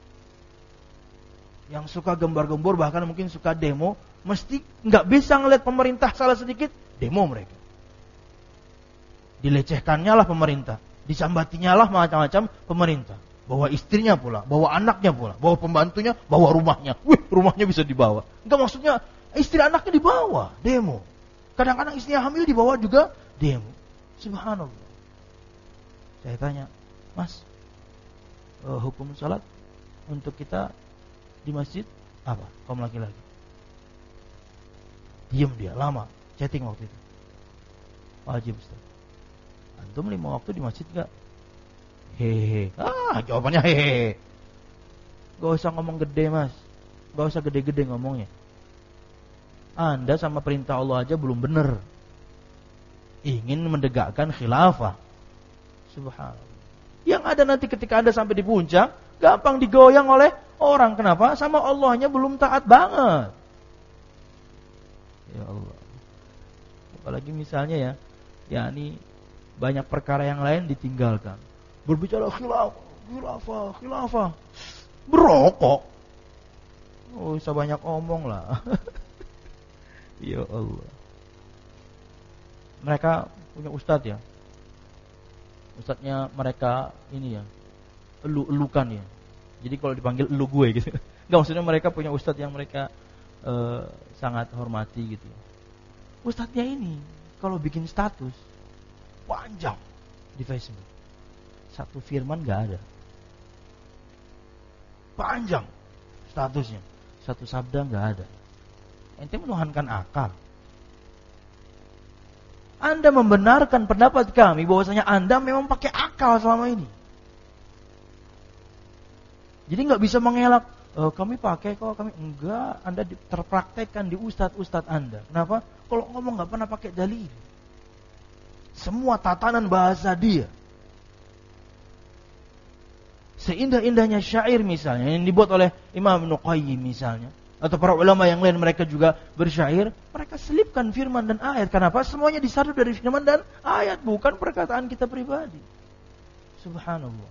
yang suka gembar-gembor, bahkan mungkin suka demo, mesti nggak bisa ngelihat pemerintah salah sedikit, demo mereka. Dilecehkannya lah pemerintah, disambatinya lah macam-macam pemerintah. Bawa istrinya pula, bawa anaknya pula, bawa pembantunya, bawa rumahnya. Wih, rumahnya bisa dibawa. Enggak, maksudnya istri anaknya dibawa, demo. Kadang-kadang istrinya hamil dibawa juga demo. Subhanallah. Saya tanya, Mas, uh, hukum salat untuk kita di masjid apa? Kaum laki-laki. Diam dia, lama. Chatting waktu itu. Wajib, Ustaz. Antum lima waktu di masjid gak? Hehehe. Ah, jawabannya hehehe. Gak usah ngomong gede, Mas. Gak usah gede-gede ngomongnya. Anda sama perintah Allah aja belum benar. Ingin mendegakkan khilafah. Subhanallah. Yang ada nanti ketika Anda sampai di puncak, gampang digoyang oleh orang. Kenapa? Sama Allahnya belum taat banget. Ya Allah. Apalagi misalnya ya, yakni banyak perkara yang lain ditinggalkan. Berbicara khilafah, khilafah, khilafah. Berokok. Oh, bisa banyak omong lah. Ya Allah. Mereka punya ustadz ya. Ustadznya mereka ini ya, elu-elukan ya. Jadi kalau dipanggil elu gue gitu. Enggak, maksudnya mereka punya ustadz yang mereka uh, sangat hormati gitu. Ustadznya ini kalau bikin status panjang di Facebook. Satu firman enggak ada. Panjang statusnya. Satu sabda enggak ada. Ente menuhankan akal. Anda membenarkan pendapat kami bahwasanya Anda memang pakai akal selama ini. Jadi enggak bisa mengelak, e, kami pakai kok, kami enggak. Anda terpraktekkan di ustadz-ustadz Anda. Kenapa? Kalau ngomong enggak pernah pakai dalil. Semua tatanan bahasa dia. Seindah-indahnya syair misalnya yang dibuat oleh Imam Ibnu Qayyim misalnya, atau para ulama yang lain, mereka juga bersyair, mereka selipkan firman dan ayat. Kenapa? Semuanya disalib dari firman dan ayat, bukan perkataan kita pribadi. Subhanallah.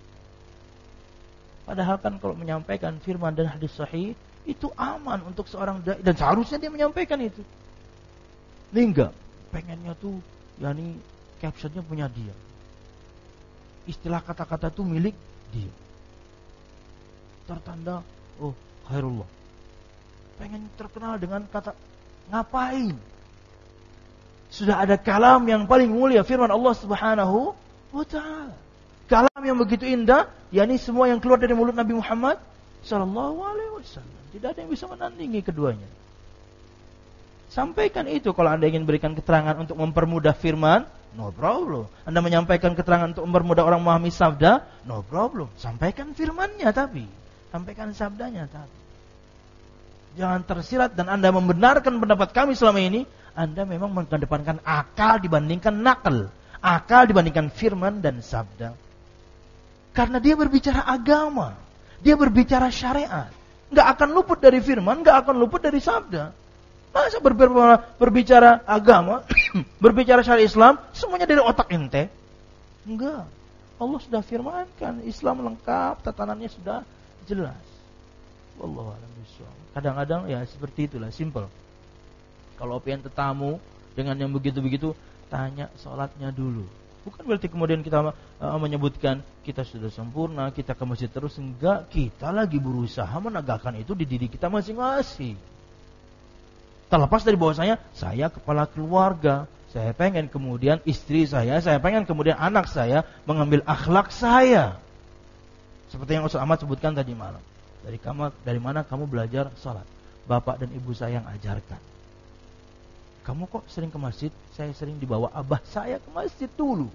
Padahal kan kalau menyampaikan firman dan hadis sahih itu aman untuk seorang dai, dan seharusnya dia menyampaikan itu. Ini enggak, pengennya tuh yakni captionnya punya dia. Istilah kata-kata itu milik dia. Tertanda oh khairullah. Pengen terkenal dengan kata ngapain? Sudah ada kalam yang paling mulia, firman Allah Subhanahu wa taala. Kalam yang begitu indah, yakni semua yang keluar dari mulut Nabi Muhammad sallallahu alaihi wasallam. Tidak ada yang bisa menandingi keduanya. Sampaikan itu kalau Anda ingin berikan keterangan untuk mempermudah firman, no problem. Anda menyampaikan keterangan untuk mempermudah orang memahami sabda, no problem. Sampaikan firmannya tapi, sampaikan sabdanya tapi. Jangan tersirat dan Anda membenarkan pendapat kami selama ini, Anda memang mengedepankan akal dibandingkan nakal, akal dibandingkan firman dan sabda. Karena dia berbicara agama, dia berbicara syariat, nggak akan luput dari firman, nggak akan luput dari sabda. Masa berbicara agama, berbicara syariat Islam, semuanya dari otak ente? Enggak. Allah sudah firmankan, Islam lengkap, tatanannya sudah jelas. Wallahu a'lam bishawab. Kadang-kadang ya seperti itulah, simple. Kalau pian tetamu dengan yang begitu-begitu, tanya sholatnya dulu. Bukan berarti kemudian kita uh, menyebutkan kita sudah sempurna, kita ke masjid terus. Enggak, kita lagi berusaha menegakkan itu di diri kita masing-masing. Terlepas dari bahwasanya saya kepala keluarga, saya pengen kemudian istri saya, saya pengen kemudian anak saya mengambil akhlak saya. Seperti yang Ustaz Ahmad sebutkan tadi malam. Dari kamu, dari mana kamu belajar salat? Bapak dan ibu saya yang ajarkan. Kamu kok sering ke masjid? Saya sering dibawa abah saya ke masjid dulu.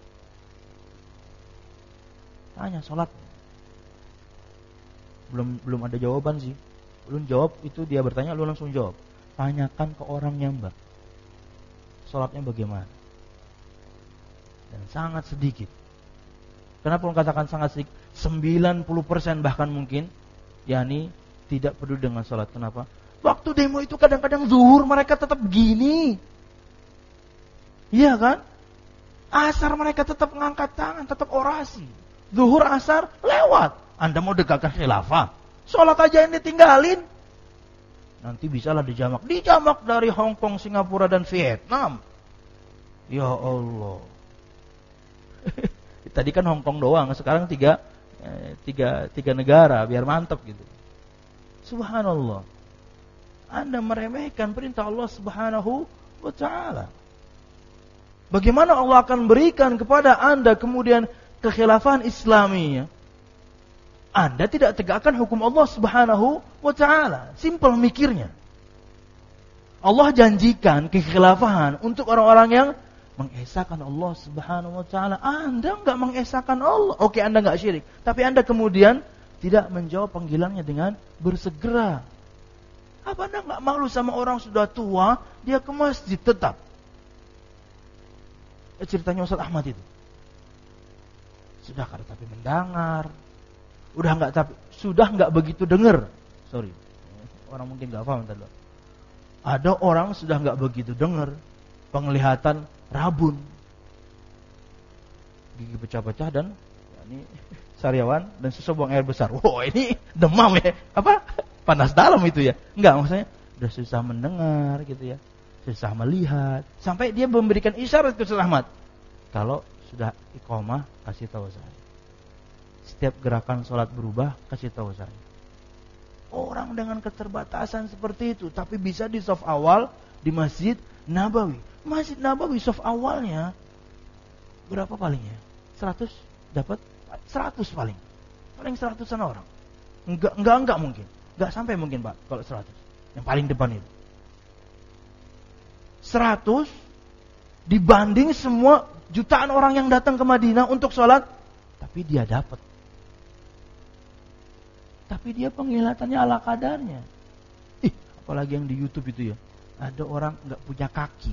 Tanya salat. Belum belum ada jawaban sih. Belum jawab itu dia bertanya, lu langsung jawab. Tanyakan ke orangnya, Mbak. Salatnya bagaimana? Dan sangat sedikit. Kenapa orang katakan sangat sedikit? sembilan puluh persen bahkan mungkin, yakni tidak peduli dengan salat. Kenapa? Waktu demo itu kadang-kadang zuhur mereka tetap begini. Iya kan? Asar mereka tetap mengangkat tangan, tetap orasi. Zuhur, asar, lewat. Anda mau tegakkan khilafah, salat aja yang ditinggalin. Nanti bisalah dijamak. Dijamak dari Hong Kong, Singapura, dan Vietnam. Ya Allah. Tadi kan Hong Kong doang, sekarang tiga, eh, tiga, tiga negara, biar mantap gitu. Subhanallah. Anda meremehkan perintah Allah Subhanahu wa ta'ala. Bagaimana Allah akan berikan kepada Anda kemudian kekhilafahan Islamiyah? Anda tidak tegakkan hukum Allah Subhanahu wa taala. Simpel mikirnya. Allah janjikan kekhilafahan untuk orang-orang yang mengesahkan Allah Subhanahu wa taala. Anda enggak mengesahkan Allah. Oke, Anda enggak syirik, tapi Anda kemudian tidak menjawab panggilannya dengan bersegera. Apa Anda enggak malu sama orang sudah tua, dia ke masjid tetap? Eh, ceritanya Ustaz Ahmad itu. Sudah kada tapi mendengar. Udah enggak tapi sudah enggak begitu dengar. Sorry. Orang mungkin enggak paham tadi. Ada orang sudah enggak begitu dengar, penglihatan rabun, gigi pecah-pecah dan ya, ini sariawan dan susah buang air besar. Wow, ini demam ya? Apa? Panas dalam itu ya? Enggak, maksudnya udah susah mendengar gitu ya, susah melihat, sampai dia memberikan isyarat ke Ustaz Ahmad. Kalau sudah iqamah kasih tahu saya. Setiap gerakan sholat berubah kasih tahu saya. Orang dengan keterbatasan seperti itu, tapi bisa di saf awal di Masjid Nabawi. Masjid Nabawi saf awalnya berapa palingnya? seratus dapat seratus paling. Paling seratusan orang. Enggak enggak enggak mungkin. Enggak sampai mungkin, Pak, kalau seratus. Yang paling depan itu. seratus dibanding semua jutaan orang yang datang ke Madinah untuk sholat, tapi dia dapat. Tapi dia penglihatannya ala kadarnya. Ih, apalagi yang di YouTube itu ya. Ada orang enggak punya kaki.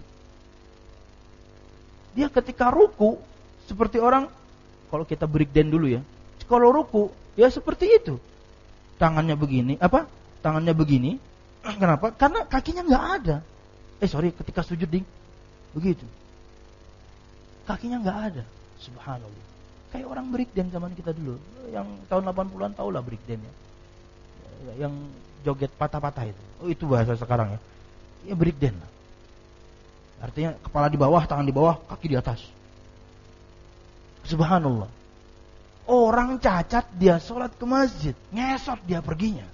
Dia ketika ruku seperti orang, kalau kita breakdance dulu ya. Kalau ruku ya seperti itu. Tangannya begini, apa? Tangannya begini. Kenapa? Karena kakinya enggak ada. Eh sorry, ketika sujud ding, begitu. Kakinya enggak ada. Subhanallah. Kayak orang breakdance zaman kita dulu. Yang tahun delapan puluhan tahulah breakdance ya. Yang joget patah-patah itu. Oh itu bahasa sekarang ya. Ya breakdance lah. Artinya kepala di bawah, tangan di bawah, kaki di atas. Subhanallah. Orang cacat dia sholat ke masjid, ngesot dia perginya.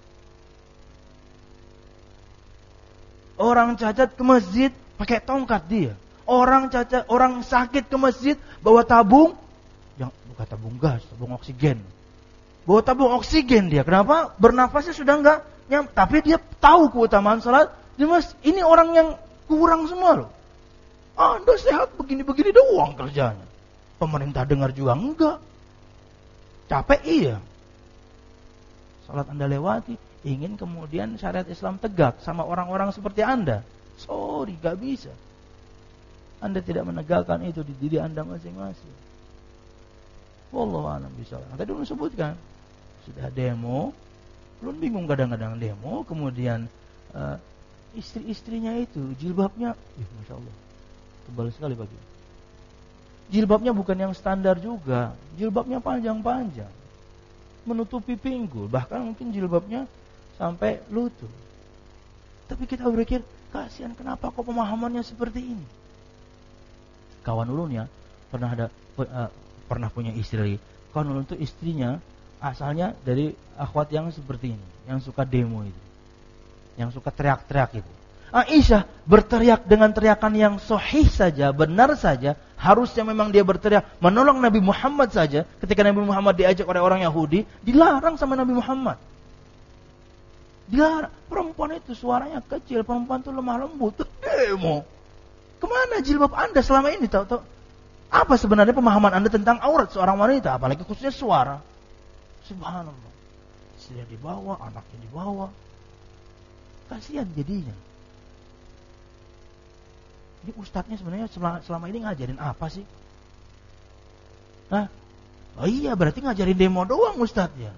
Orang cacat ke masjid pakai tongkat dia. Orang cacat, orang sakit ke masjid bawa tabung, yang bukan tabung gas, tabung oksigen. Bawa tabung oksigen dia. Kenapa? Bernafasnya sudah enggak nyam, tapi dia tahu keutamaan sholat. Dia mas, ini orang yang kurang semua loh. Anda sehat begini-begini doang kerjanya. Pemerintah dengar juga enggak. Capek iya. Salat Anda lewati, ingin kemudian syariat Islam tegak sama orang-orang seperti Anda. Sorry, gak bisa. Anda tidak menegakkan itu di diri Anda masing-masing. Wallahu a'lam bishawab. Tadi belum sebutkan. Sudah demo, belum bingung kadang-kadang demo, kemudian uh, istri-istrinya itu jilbabnya, ih, Masya Allah, tebal sekali bagi. Jilbabnya bukan yang standar juga. Jilbabnya panjang-panjang, menutupi pinggul, bahkan mungkin jilbabnya sampai lutut. Tapi kita berpikir, kasihan, kenapa kok pemahamannya seperti ini? Kawan ulunnya pernah ada uh, pernah punya istri. Kawan ulun itu istrinya asalnya dari akhwat yang seperti ini, yang suka demo itu, yang suka teriak-teriak itu. Aisyah berteriak dengan teriakan yang sahih saja, benar saja. Harusnya memang dia berteriak menolong Nabi Muhammad saja. Ketika Nabi Muhammad diajak oleh orang Yahudi, dilarang sama Nabi Muhammad. Dilarang. Perempuan itu suaranya kecil, perempuan itu lemah lembut. Demo. Kemana jilbab Anda selama ini? Tahu-tahu apa sebenarnya pemahaman Anda tentang aurat seorang wanita, apalagi khususnya suara? Subhanallah. Istrinya dibawa, anaknya dibawa. Kasihan jadinya. Ini ustadznya sebenarnya selama, selama ini ngajarin apa sih? Nah, oh iya berarti ngajarin demo doang ustadznya.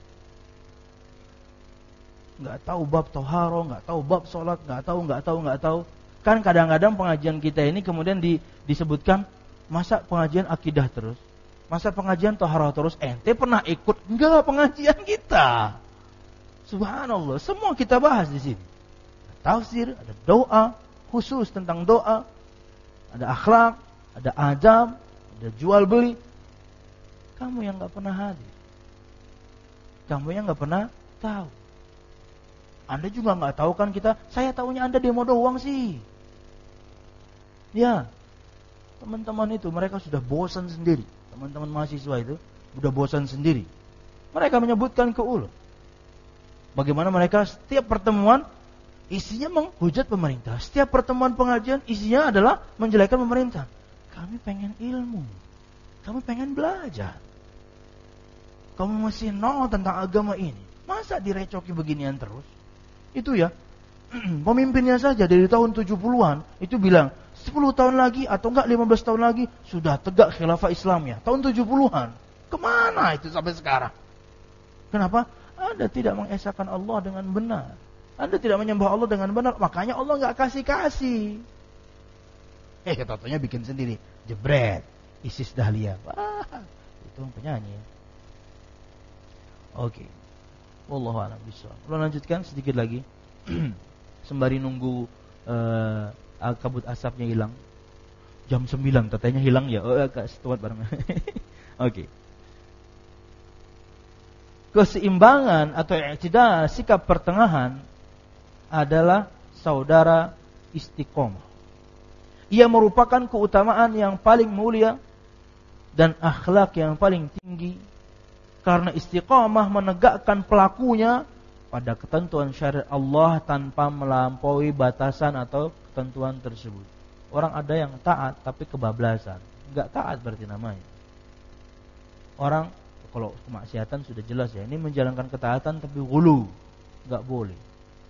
Nggak tahu bab toharo, nggak tahu bab sholat, nggak tahu, nggak tahu, nggak tahu. Kan kadang-kadang pengajian kita ini kemudian di, disebutkan masa pengajian akidah terus, masa pengajian toharo terus. Ente pernah ikut enggak pengajian kita? Subhanallah, semua kita bahas di sini. Ada tafsir, ada doa khusus tentang doa, ada akhlak, ada adab, ada jual beli. Kamu yang nggak pernah hadir, kamu yang nggak pernah tahu. Anda juga nggak tahu kan kita? Saya tahunya Anda demo doang sih. Ya, Teman-teman itu mereka sudah bosan sendiri. Teman-teman mahasiswa itu sudah bosan sendiri. Mereka menyebutkan ke ulun bagaimana mereka setiap pertemuan isinya menghujat pemerintah. Setiap pertemuan pengajian isinya adalah menjelekkan pemerintah. Kami pengen ilmu. Kami pengen belajar. Kamu masih know tentang agama ini. Masa direcoki beginian terus? Itu ya. Pemimpinnya saja dari tahun tujuh puluhan itu bilang sepuluh tahun lagi atau enggak lima belas tahun lagi sudah tegak khilafah Islamnya. Tahun tujuh puluhan. Kemana itu sampai sekarang? Kenapa? Anda tidak mengesahkan Allah dengan benar. Anda tidak menyembah Allah dengan benar. Makanya Allah enggak kasih-kasih. Eh, katanya bikin sendiri. Jebret. Isis Dahlia. Wah, itu penyanyi. Oke. Okay. Wallahu a'lam bishawab. Lalu lanjutkan sedikit lagi. Sembari nunggu uh, kabut asapnya hilang. Jam sembilan katanya hilang ya. Oh, agak setuat bareng. Oke. Okay. Keseimbangan atau i'tidal, sikap pertengahan adalah saudara istiqomah. Ia merupakan keutamaan yang paling mulia dan akhlak yang paling tinggi karena istiqamah menegakkan pelakunya pada ketentuan syariat Allah tanpa melampaui batasan atau ketentuan tersebut. Orang ada yang taat tapi kebablasan, enggak taat berarti namanya. Orang kalau kemaksiatan sudah jelas ya, ini menjalankan ketaatan tapi ghulu, enggak boleh.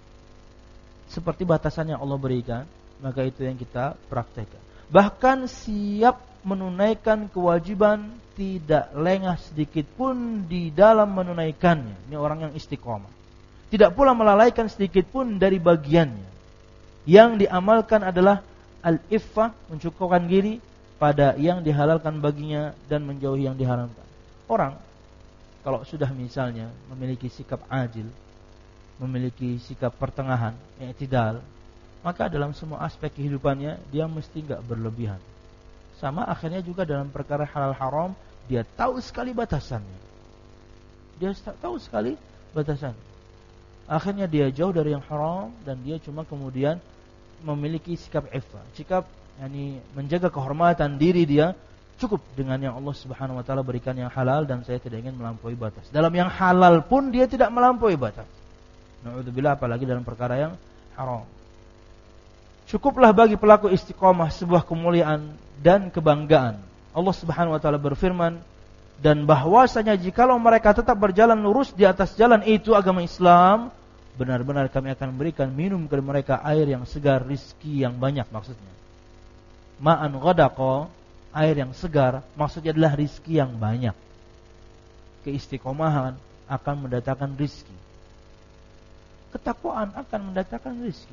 Seperti batasan yang Allah berikan, maka itu yang kita praktekkan. Bahkan siap menunaikan kewajiban, tidak lengah sedikit pun di dalam menunaikannya. Ini orang yang istiqomah. Tidak pula melalaikan sedikit pun dari bagiannya. Yang diamalkan adalah al-iffah, mencukupkan diri pada yang dihalalkan baginya dan menjauhi yang diharamkan. Orang kalau sudah misalnya memiliki sikap adil, memiliki sikap pertengahan, i'tidal, maka dalam semua aspek kehidupannya dia mesti enggak berlebihan. Sama akhirnya juga dalam perkara halal haram, dia tahu sekali batasannya. Dia tahu sekali batasannya. Akhirnya dia jauh dari yang haram dan dia cuma kemudian memiliki sikap iffah, sikap yakni menjaga kehormatan diri dia. Cukup dengan yang Allah Subhanahu wa taala berikan yang halal dan saya tidak ingin melampaui batas. Dalam yang halal pun dia tidak melampaui batas. Na'udzubillah, apalagi dalam perkara yang haram. Cukuplah bagi pelaku istiqomah sebuah kemuliaan dan kebanggaan. Allah Subhanahu wa taala berfirman, dan bahwasanya jikalau mereka tetap berjalan lurus di atas jalan itu agama Islam, benar-benar kami akan memberikan minum kepada mereka air yang segar, rizki yang banyak maksudnya. Ma'an ghadaqa, air yang segar, maksudnya adalah rizki yang banyak. Keistiqomahan akan mendatangkan rizki. Ketakwaan akan mendatangkan rizki.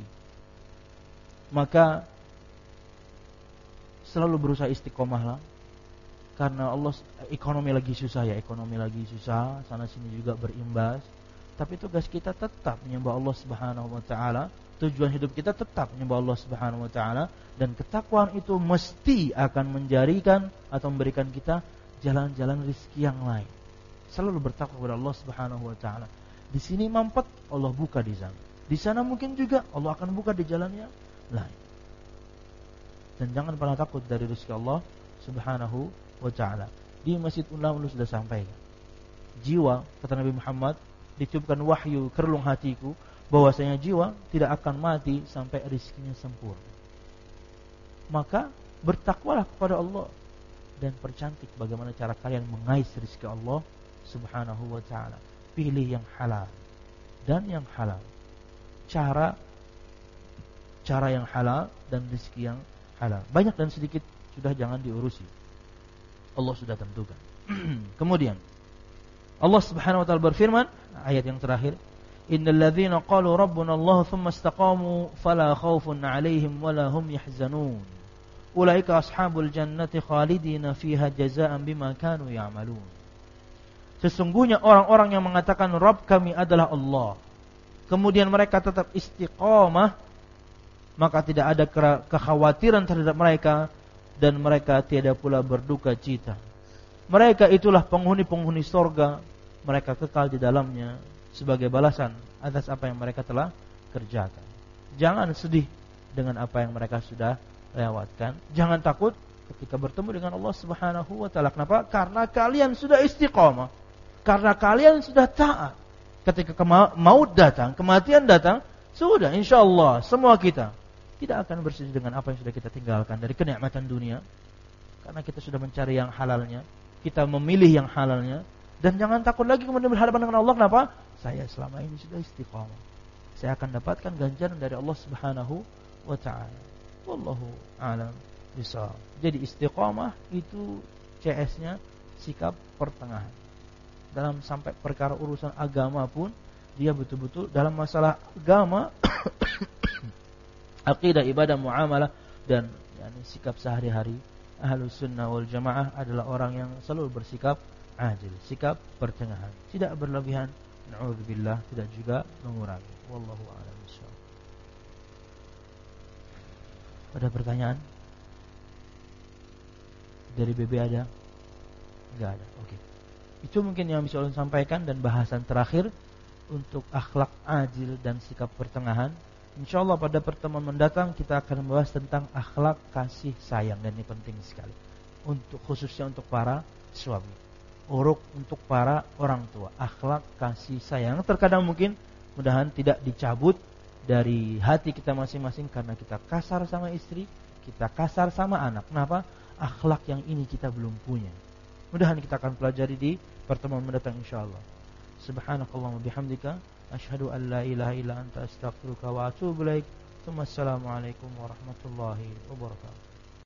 Maka selalu berusaha istiqomahlah. Karena Allah, ekonomi lagi susah ya, ekonomi lagi susah, sana sini juga berimbas. Tapi tugas kita tetap menyembah Allah Subhanahu wa taala. Tujuan hidup kita tetap menyembah Allah Subhanahu wa taala, dan ketakwaan itu mesti akan menjadikan atau memberikan kita jalan-jalan rezeki yang lain. Selalu bertakwa kepada Allah Subhanahu wa taala. Di sini mampet, Allah buka di sana. Di sana mungkin juga Allah akan buka di jalan yang lain. Dan jangan pernah takut dari rezeki Allah Subhanahu wa taala. Di Masjid Ulam sudah sampaikan. Jiwa, kata Nabi Muhammad, ditiupkan wahyu ke relung hatiku bahwasanya jiwa tidak akan mati sampai rezekinya sempurna. Maka bertakwalah kepada Allah dan percantik bagaimana cara kalian mengais rezeki Allah Subhanahu wa taala. Pilih yang halal dan yang halal. Cara cara yang halal dan rezeki yang halal. Banyak dan sedikit sudah jangan diurusi. Allah sudah tentukan. Kemudian Allah Subhanahu wa taala berfirman, ayat yang terakhir, Innal ladzina qalu rabbuna Allah thumma istaqamu fala khaufun 'alaihim wala hum yahzanun. Ulaika ashabul jannati khalidina fiha jazaa'an bima kanu ya'malun. Sesungguhnya orang-orang yang mengatakan Rabb kami adalah Allah, kemudian mereka tetap istiqamah, maka tidak ada kekhawatiran terhadap mereka dan mereka tiada pula berduka cita. Mereka itulah penghuni-penghuni surga, mereka kekal di dalamnya sebagai balasan atas apa yang mereka telah kerjakan. Jangan sedih dengan apa yang mereka sudah lewatkan. Jangan takut ketika bertemu dengan Allah Subhanahu wa taala. Kenapa? Karena kalian sudah istiqamah. Karena kalian sudah taat. Ketika maut datang, kematian datang, sudah insyaallah semua kita tidak akan bersujud dengan apa yang sudah kita tinggalkan dari kenikmatan dunia. Karena kita sudah mencari yang halalnya, kita memilih yang halalnya, dan jangan takut lagi kemudian berhadapan dengan Allah. Kenapa? Saya selama ini sudah istiqamah. Saya akan dapatkan ganjaran dari Allah Subhanahu wa taala. Wallahu a'lam bishawab. Jadi istiqamah itu C S-nya sikap pertengahan. Dalam sampai perkara urusan agama pun dia betul-betul dalam masalah agama, akidah, ibadah, muamalah dan yani, sikap sehari-hari. Ahlus sunnah wal jamaah adalah orang yang selalu bersikap adil, sikap pertengahan, tidak berlebihan, na'udzubillah, tidak juga mengurangi. Wallahu a'lam bishawab. Ada pertanyaan? Dari B B ada? Enggak ada. Oke. Itu mungkin yang bisa saya sampaikan, dan bahasan terakhir untuk akhlak adil dan sikap pertengahan. Insyaallah pada pertemuan mendatang kita akan membahas tentang akhlak kasih sayang, dan ini penting sekali untuk khususnya untuk para suami, uruk untuk para orang tua. Akhlak kasih sayang terkadang mungkin mudahan tidak dicabut dari hati kita masing-masing karena kita kasar sama istri, kita kasar sama anak. Kenapa? Akhlak yang ini kita belum punya. Mudahan kita akan pelajari di pertemuan mendatang insyaallah. Subhanakallahumma bihamdika asyhadu an la ilaha illa anta astaghfiruka wa atubu ilaik. Wassalamualaikum warahmatullahi wabarakatuh.